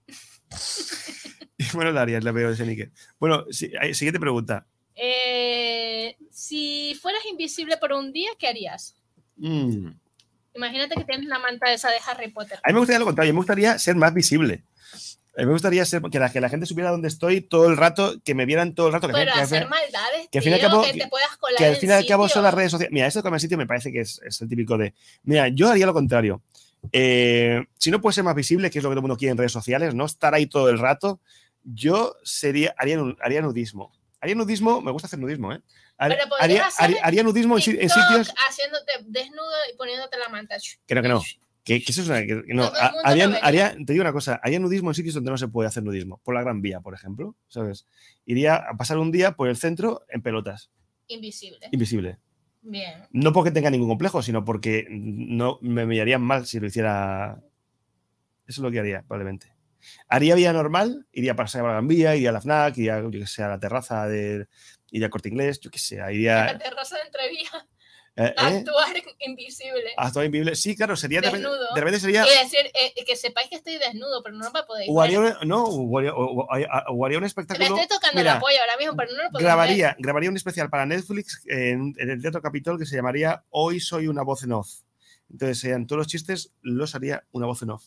Y Manuel Arias, le veo a Echenique. Bueno, si, siguiente pregunta. Eh, si fueras invisible por un día, ¿qué harías? Mm. Imagínate que tienes la manta esa de Harry Potter. A mí me gustaría lo contrario, me gustaría ser más visible. A mí me gustaría ser, que, la, que la gente supiera dónde estoy todo el rato, que me vieran todo el rato. Que Pero que hacer maldades, que, tío, al fin cabo, que te puedas colar que al fin y al cabo sitio. Son las redes sociales. Mira, esto de comer sitio me parece que es, es el típico de... Mira, yo haría lo contrario. Eh, si no puede ser más visible, que es lo que todo el mundo quiere en redes sociales, no estar ahí todo el rato, yo sería, haría, haría nudismo. Haría nudismo, me gusta hacer nudismo, ¿eh? Haría, haría, haría, haría nudismo en, en sitios... haciéndote desnudo y poniéndote la manta. Que no, que no. Que, que eso es una, que, no, haría, haría, te digo una cosa, haría nudismo en sitios donde no se puede hacer nudismo. Por la Gran Vía, por ejemplo, ¿sabes? Iría a pasar un día por el centro en pelotas. Invisible. Invisible. Bien. No porque tenga ningún complejo, sino porque no me mirarían mal si lo hiciera. Eso es lo que haría, probablemente. Haría vida normal, iría a pasar a la Gran Vía, iría a la FNAC, iría yo que sé, a la terraza de... iría a Corte Inglés, yo qué sé, iría... La terraza de Entrevía. ¿Eh? Actuar invisible. Actuar invisible. Sí, claro, sería de, desnudo. de repente sería. Y decir eh, que sepáis que estoy desnudo, pero no me podéis o haría ver. un, no, o haría, o, o haría un espectáculo. Me estoy tocando Mira, la polla ahora mismo, pero no lo podéis grabaría, ver. Grabaría un especial para Netflix en, en el Teatro Capitol que se llamaría Hoy soy una voz en off. Entonces, serían todos los chistes, los haría una voz en off.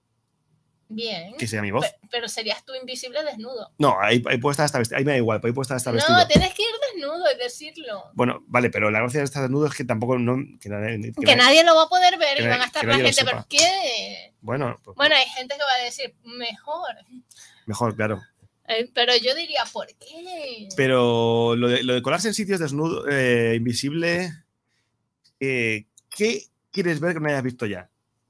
Bien. Que sea mi voz. Pero, pero serías tú invisible desnudo. No, ahí, ahí puede estar hasta vestido. Ahí me da igual, ahí puede estar hasta vestido. No, tienes que ir desnudo y decirlo. Bueno, vale, pero la gracia de estar desnudo es que tampoco. No, que, que, que nadie, nadie lo va a poder ver y van a estar la gente. ¿Por qué? Bueno, pues, bueno, hay gente que va a decir mejor. Mejor, claro. Eh, pero yo diría, ¿por qué? Pero lo de, lo de colarse en sitios desnudo, eh, invisible. Eh, ¿Qué quieres ver que no hayas visto ya?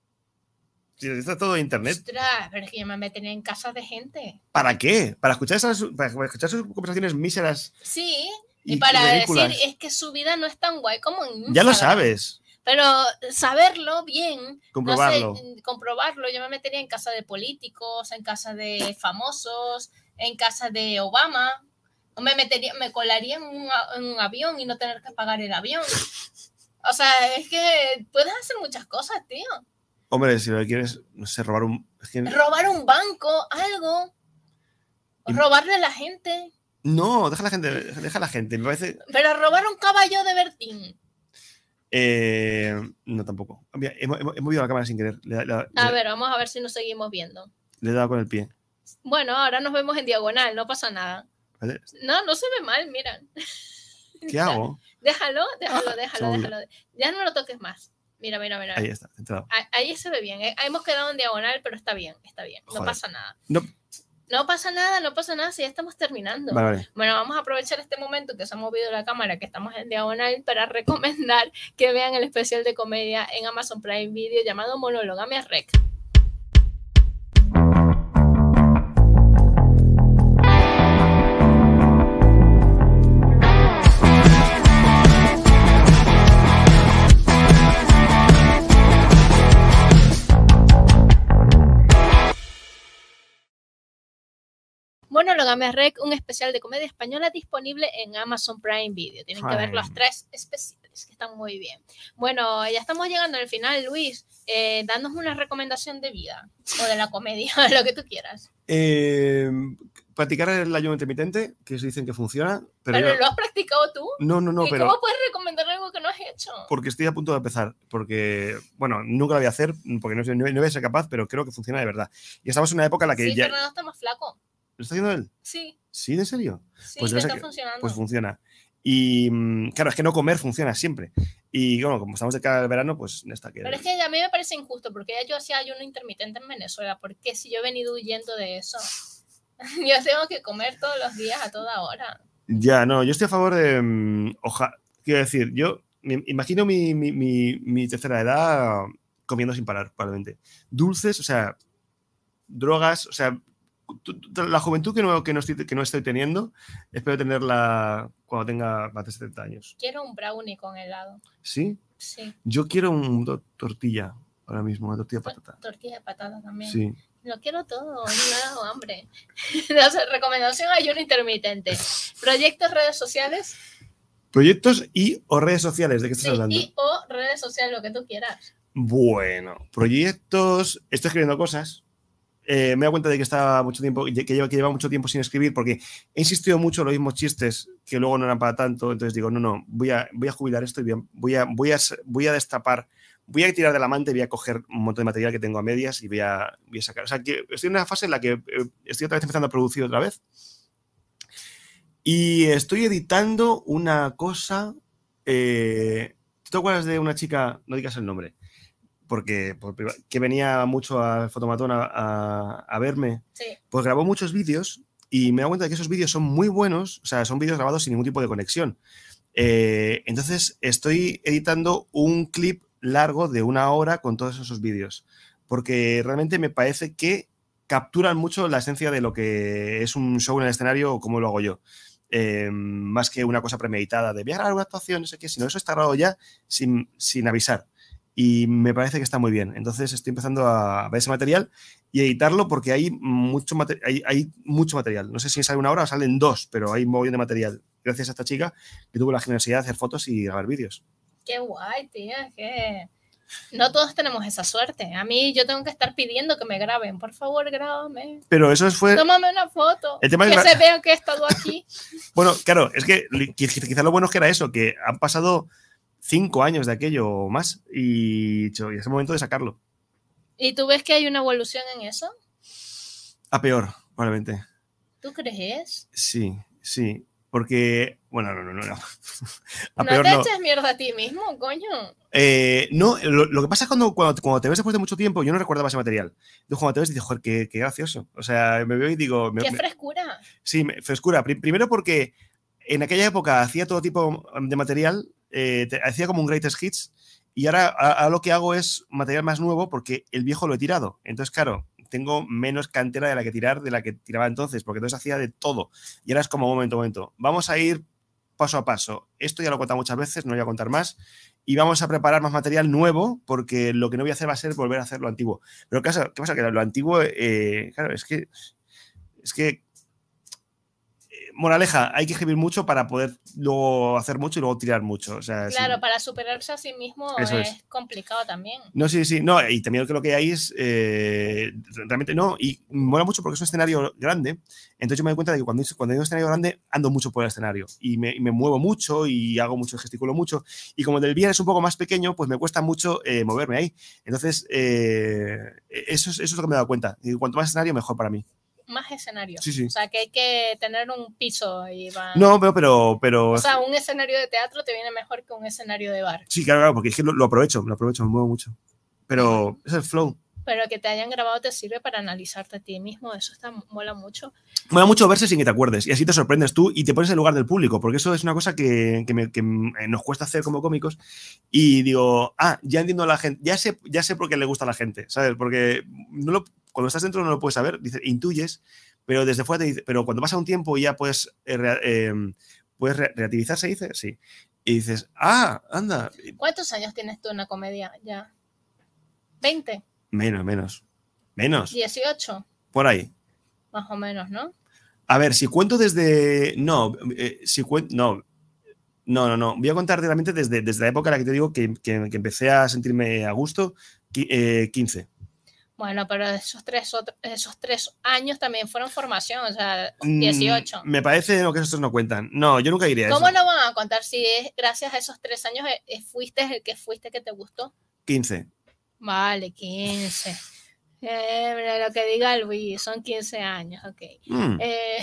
Si está todo en internet. Ostras, pero es que yo me metería en casas de gente. ¿Para qué? ¿Para escuchar esas para escuchar sus conversaciones míseras? Sí, y, y para ridículas. Decir es que su vida no es tan guay como en Instagram. Ya lo sabes. Pero saberlo bien, comprobarlo. No sé, comprobarlo, yo me metería en casa de políticos, en casa de famosos, en casa de Obama. O me metería, me colaría en un, en un avión y no tener que pagar el avión. O sea, es que puedes hacer muchas cosas, tío. Hombre, si lo que quieres, no sé, robar un... Es que... Robar un banco, algo. Y... Robarle a la gente. No, deja a la gente, deja a la gente, me parece... Pero robar un caballo de Bertín. Eh, no, tampoco. Mira, he, he, he movido la cámara sin querer. Le, le, a le, ver, vamos a ver si nos seguimos viendo. Le he dado con el pie. Bueno, ahora nos vemos en diagonal, no pasa nada. ¿Vale? No, no se ve mal, mira. ¿Qué hago? Déjalo, déjalo, déjalo, déjalo. Ya no lo toques más. Mira, mira, mira. Ahí está, entrado. Ahí, ahí se ve bien. ¿eh? Hemos quedado en diagonal, pero está bien, está bien. No Joder. pasa nada. No. No pasa nada, no pasa nada si ya estamos terminando. Vale, vale. Bueno, vamos a aprovechar este momento que se ha movido la cámara, que estamos en diagonal, para recomendar que vean el especial de comedia en Amazon Prime Video llamado Monologamia Rec. Monologamia Rec, un especial de comedia española disponible en Amazon Prime Video. Tienen que ver los tres especiales, que están muy bien. Bueno, ya estamos llegando al final, Luis. Eh, danos una recomendación de vida o de la comedia, lo que tú quieras. Eh, practicar el ayuno intermitente, que se dicen que funciona. Pero, ¿Pero yo... lo has practicado tú? No, no, no. ¿Y pero... cómo puedes recomendar algo que no has hecho? Porque estoy a punto de empezar. Porque, bueno, nunca lo voy a hacer, porque no, no, no voy a ser capaz, pero creo que funciona de verdad. Y estamos en una época en la que sí, ya... Fernando está más flaco. ¿Lo está haciendo él? Sí. ¿Sí, en serio? Sí, pues está que, funcionando. Pues funciona. Y claro, es que no comer funciona siempre. Y bueno, como estamos de cara al verano, pues está que... Pero es que a mí me parece injusto, porque ya yo hacía ayuno intermitente en Venezuela. porque si yo he venido huyendo de eso? Yo tengo que comer todos los días a toda hora. Ya, no, yo estoy a favor de... Um, ojalá, quiero decir, yo me imagino mi, mi, mi, mi tercera edad comiendo sin parar, probablemente. Dulces, o sea, drogas, o sea... La juventud que no, que, no estoy, que no estoy teniendo, espero tenerla cuando tenga más de setenta años. Quiero un brownie con helado. ¿Sí? Sí. Yo quiero un do, tortilla ahora mismo, una tortilla de patata. Tortilla de patata también. Sí. Lo quiero todo, no me ha dado hambre. O sea, recomendación ayuno intermitente. ¿Proyectos, redes sociales? Proyectos y o redes sociales, ¿de qué estás sí, hablando? Y o redes sociales, lo que tú quieras. Bueno, proyectos, estoy escribiendo cosas. Eh, me he dado cuenta de que estaba mucho tiempo, que lleva, que lleva mucho tiempo sin escribir, porque he insistido mucho en los mismos chistes que luego no eran para tanto. Entonces digo, no, no, voy a, voy a jubilar esto y voy a, voy, a, voy a destapar, voy a tirar de la manta y voy a coger un montón de material que tengo a medias y voy a, voy a sacar. O sea, que estoy en una fase en la que estoy otra vez empezando a producir otra vez. Y estoy editando una cosa. Eh, ¿Tú te acuerdas de una chica? No digas el nombre. Porque, porque que venía mucho al Fotomatón a, a, a verme, sí. Pues grabó muchos vídeos y me he dado cuenta de que esos vídeos son muy buenos, o sea, son vídeos grabados sin ningún tipo de conexión. Eh, entonces estoy editando un clip largo de una hora con todos esos vídeos, porque realmente me parece que capturan mucho la esencia de lo que es un show en el escenario o cómo lo hago yo. Eh, más que una cosa premeditada de voy a grabar una actuación, no sé qué, sino eso está grabado ya sin, sin avisar. Y me parece que está muy bien. Entonces estoy empezando a ver ese material y editarlo porque hay mucho, hay, hay mucho material. No sé si sale una hora o salen dos, pero hay un montón de material. Gracias a esta chica que tuvo la generosidad de hacer fotos y grabar vídeos. Qué guay, tía, que no todos tenemos esa suerte. A mí yo tengo que estar pidiendo que me graben. Por favor, grábame. Pero eso fue... Tómame una foto. El tema que es... se vea que he estado aquí. Bueno, claro, es que quizá lo bueno es que era eso, que han pasado cinco años de aquello o más y, y es el momento de sacarlo. ¿Y tú ves que hay una evolución en eso? A peor, probablemente. ¿Tú crees? Sí, sí. Porque, bueno, no, no, no. No, a no peor te no. eches mierda a ti mismo, coño. Eh, no, lo, lo que pasa es cuando, cuando, cuando te ves después de mucho tiempo, yo no recordaba ese material. Entonces, cuando te ves, dices, joder, qué, qué gracioso. O sea, me veo y digo... Me, ¡Qué me, frescura! Sí, me, frescura. Primero porque en aquella época hacía todo tipo de material, eh, te, hacía como un greatest hits, y ahora, ahora lo que hago es material más nuevo porque el viejo lo he tirado. Entonces, claro, tengo menos cantera de la que tirar de la que tiraba entonces, porque entonces hacía de todo. Y ahora es como, momento, momento. Vamos a ir paso a paso. Esto ya lo he contado muchas veces, no voy a contar más. Y vamos a preparar más material nuevo, porque lo que no voy a hacer va a ser volver a hacer lo antiguo. Pero ¿qué pasa? ¿Qué pasa? Que lo antiguo, eh, claro, es que... Es que moraleja, hay que escribir mucho para poder luego hacer mucho y luego tirar mucho. O sea, claro, sí. Para superarse a sí mismo Eso es, es complicado también. No, sí, sí, no, y también que lo que hay es eh, realmente no, y mola mucho porque es un escenario grande, entonces yo me doy cuenta de que cuando, cuando hay un escenario grande ando mucho por el escenario y me, y me muevo mucho y hago mucho, gesticulo mucho, y como el del V R es un poco más pequeño, pues me cuesta mucho eh, moverme ahí. Entonces, eh, eso, es, eso es lo que me he dado cuenta, y cuanto más escenario, mejor para mí. Más escenario. Sí, sí. O sea, que hay que tener un piso y van... No, pero, pero, pero... O sea, un escenario de teatro te viene mejor que un escenario de bar. Sí, claro, claro, porque es que lo, lo aprovecho, lo aprovecho, me muevo mucho. Pero uh-huh. Es el flow. Pero que te hayan grabado te sirve para analizarte a ti mismo, eso está, mola mucho. Mola mucho verse sin que te acuerdes, y así te sorprendes tú y te pones en lugar del público, porque eso es una cosa que, que, me, que nos cuesta hacer como cómicos. Y digo, ah, ya entiendo a la gente, ya sé, ya sé por qué le gusta a la gente, ¿sabes? Porque no lo, cuando estás dentro no lo puedes saber, dices, intuyes, pero desde fuera te dice, pero cuando pasa un tiempo ya puedes, eh, eh, puedes re relativizar, se dice, sí. Y dices, ah, anda. ¿Cuántos años tienes tú en la comedia ya? ¿veinte? Menos, menos. Menos. ¿dieciocho? Por ahí. Más o menos, ¿no? A ver, si cuento desde... No, eh, si cuento... No. No, no, no. Voy a contar realmente desde, desde la época en la que te digo que, que, que empecé a sentirme a gusto, eh, quince. Bueno, pero esos tres, esos tres años también fueron formación, o sea, dieciocho. Mm, me parece no, que esos no cuentan. No, yo nunca diría ¿Cómo eso. no van a contar si es, gracias a esos tres años eh, fuiste el que fuiste que te gustó? quince. Vale, quince. Eh, lo que diga Luis, son quince años, ok. Mm. Eh...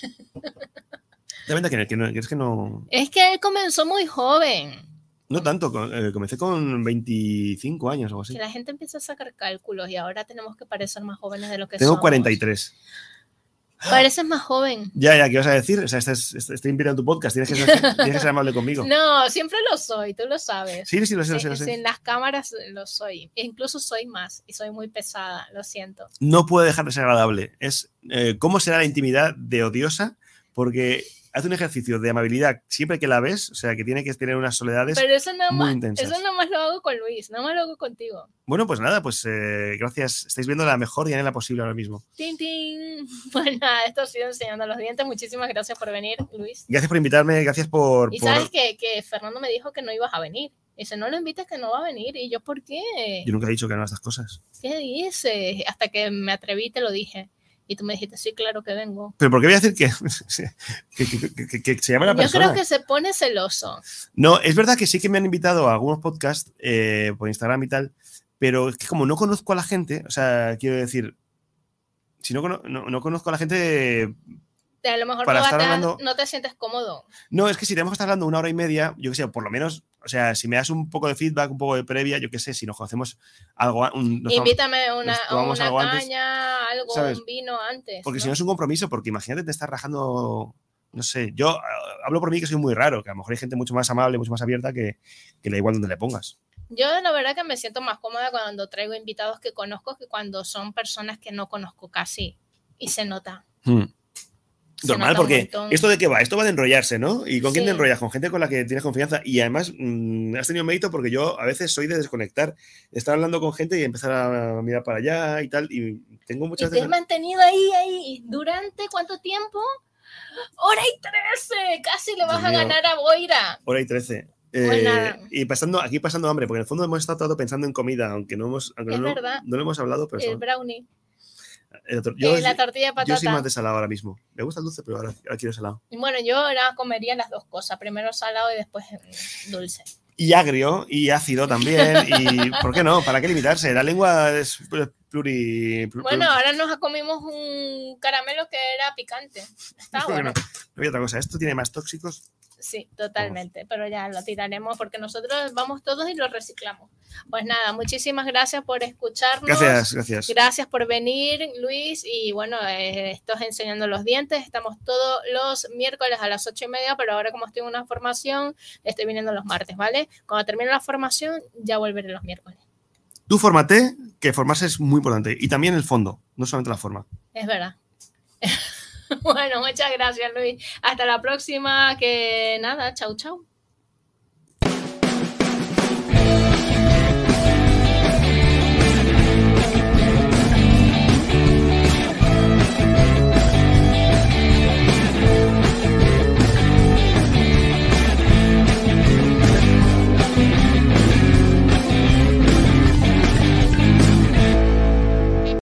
De verdad que, que, no, que es que no... Es que él comenzó muy joven. No tanto, eh, comencé con veinticinco años o algo así. Que la gente empieza a sacar cálculos y ahora tenemos que parecer más jóvenes de lo que Tengo somos. cuarenta y tres. Pareces más joven. Ya, ya, ¿qué vas a decir? O sea, estás, estoy invitando tu podcast, tienes que, ser, tienes que ser amable conmigo. No, siempre lo soy, tú lo sabes. Sí, sí, lo sé, lo sé. Lo sé. Sin las cámaras lo soy. Incluso soy más y soy muy pesada, lo siento. No puede dejar de ser agradable. Es eh, cómo será la intimidad de odiosa, porque hace un ejercicio de amabilidad siempre que la ves, o sea, que tiene que tener unas soledades Pero eso nada muy más, intensas. Eso nada más lo hago con Luis, nada más lo hago contigo. Bueno, pues nada, pues eh, gracias. Estáis viendo la mejor Dianela posible ahora mismo. ¡Tin, tin! Pues nada, esto ha sido Enseñando los Dientes. Muchísimas gracias por venir, Luis. Gracias por invitarme, gracias por... Y por... sabes que, que Fernando me dijo que no ibas a venir. Dice, no lo invites que no va a venir. Y yo, ¿por qué? Yo nunca he dicho que no a estas cosas. ¿Qué dices? Hasta que me atreví te lo dije. Y tú me dijiste, sí, claro que vengo. ¿Pero por qué voy a decir que, que, que, que, que se llama la Yo persona? Yo creo que se pone celoso. No, es verdad que sí que me han invitado a algunos podcasts eh, por Instagram y tal, pero es que como no conozco a la gente, o sea, quiero decir, si no, no, no conozco a la gente... De a lo mejor para no, estar te, hablando... no te sientes cómodo. No, es que si tenemos que estar hablando una hora y media, yo qué sé, por lo menos, o sea, si me das un poco de feedback, un poco de previa, yo qué sé, si nos conocemos algo... Un, nos Invítame a una, tomamos una algo caña, antes, algo, ¿sabes? Un vino antes. Porque ¿no? si no es un compromiso, porque imagínate te estás rajando... No sé, yo hablo por mí que soy muy raro, que a lo mejor hay gente mucho más amable, mucho más abierta que, que le da igual donde le pongas. Yo la verdad que me siento más cómoda cuando traigo invitados que conozco que cuando son personas que no conozco casi. Y se nota. Hmm. Se Normal, porque ¿esto de qué va? Esto va de enrollarse, ¿no? ¿Y con quién sí. te enrollas? Con gente con la que tienes confianza. Y además mmm, has tenido mérito porque yo a veces soy de desconectar. Estar hablando con gente y empezar a mirar para allá y tal. Y tengo muchas ¿Y te veces... has mantenido ahí, ahí? ¿Durante cuánto tiempo? ¡Hora y trece! Casi le vas Dios a mío. ganar a Boira. Hora y trece. Eh, Pues nada. y pasando, aquí pasando hambre, porque en el fondo hemos estado todo pensando en comida, aunque no hemos, aunque Es no, verdad. no lo hemos hablado, pero El eso- brownie. el otro- yo, Eh, la tortilla de yo soy patata. más de salado ahora mismo. Me gusta el dulce, pero ahora, ahora quiero salado. Y bueno, yo ahora comería las dos cosas. Primero salado y después mm, dulce. Y agrio, y ácido también. Y ¿por qué no? ¿Para qué limitarse? La lengua es pluri... pluri Bueno, ahora nos comimos un caramelo que era picante. Está bueno. No, no hay otra cosa. Esto tiene más tóxicos. Sí, totalmente, Vamos. Pero ya lo tiraremos porque nosotros vamos todos y lo reciclamos. Pues nada, muchísimas gracias por escucharnos. Gracias, gracias. Gracias por venir, Luis. Y bueno, eh, esto es Enseñando los Dientes. Estamos todos los miércoles a las ocho y media, pero ahora como estoy en una formación, estoy viniendo los martes, ¿vale? Cuando termine la formación, ya volveré los miércoles. Tú fórmate, que formarse es muy importante. Y también el fondo, no solamente la forma. Es verdad. Bueno, muchas gracias, Luis. Hasta la próxima. Que nada, chau, chau.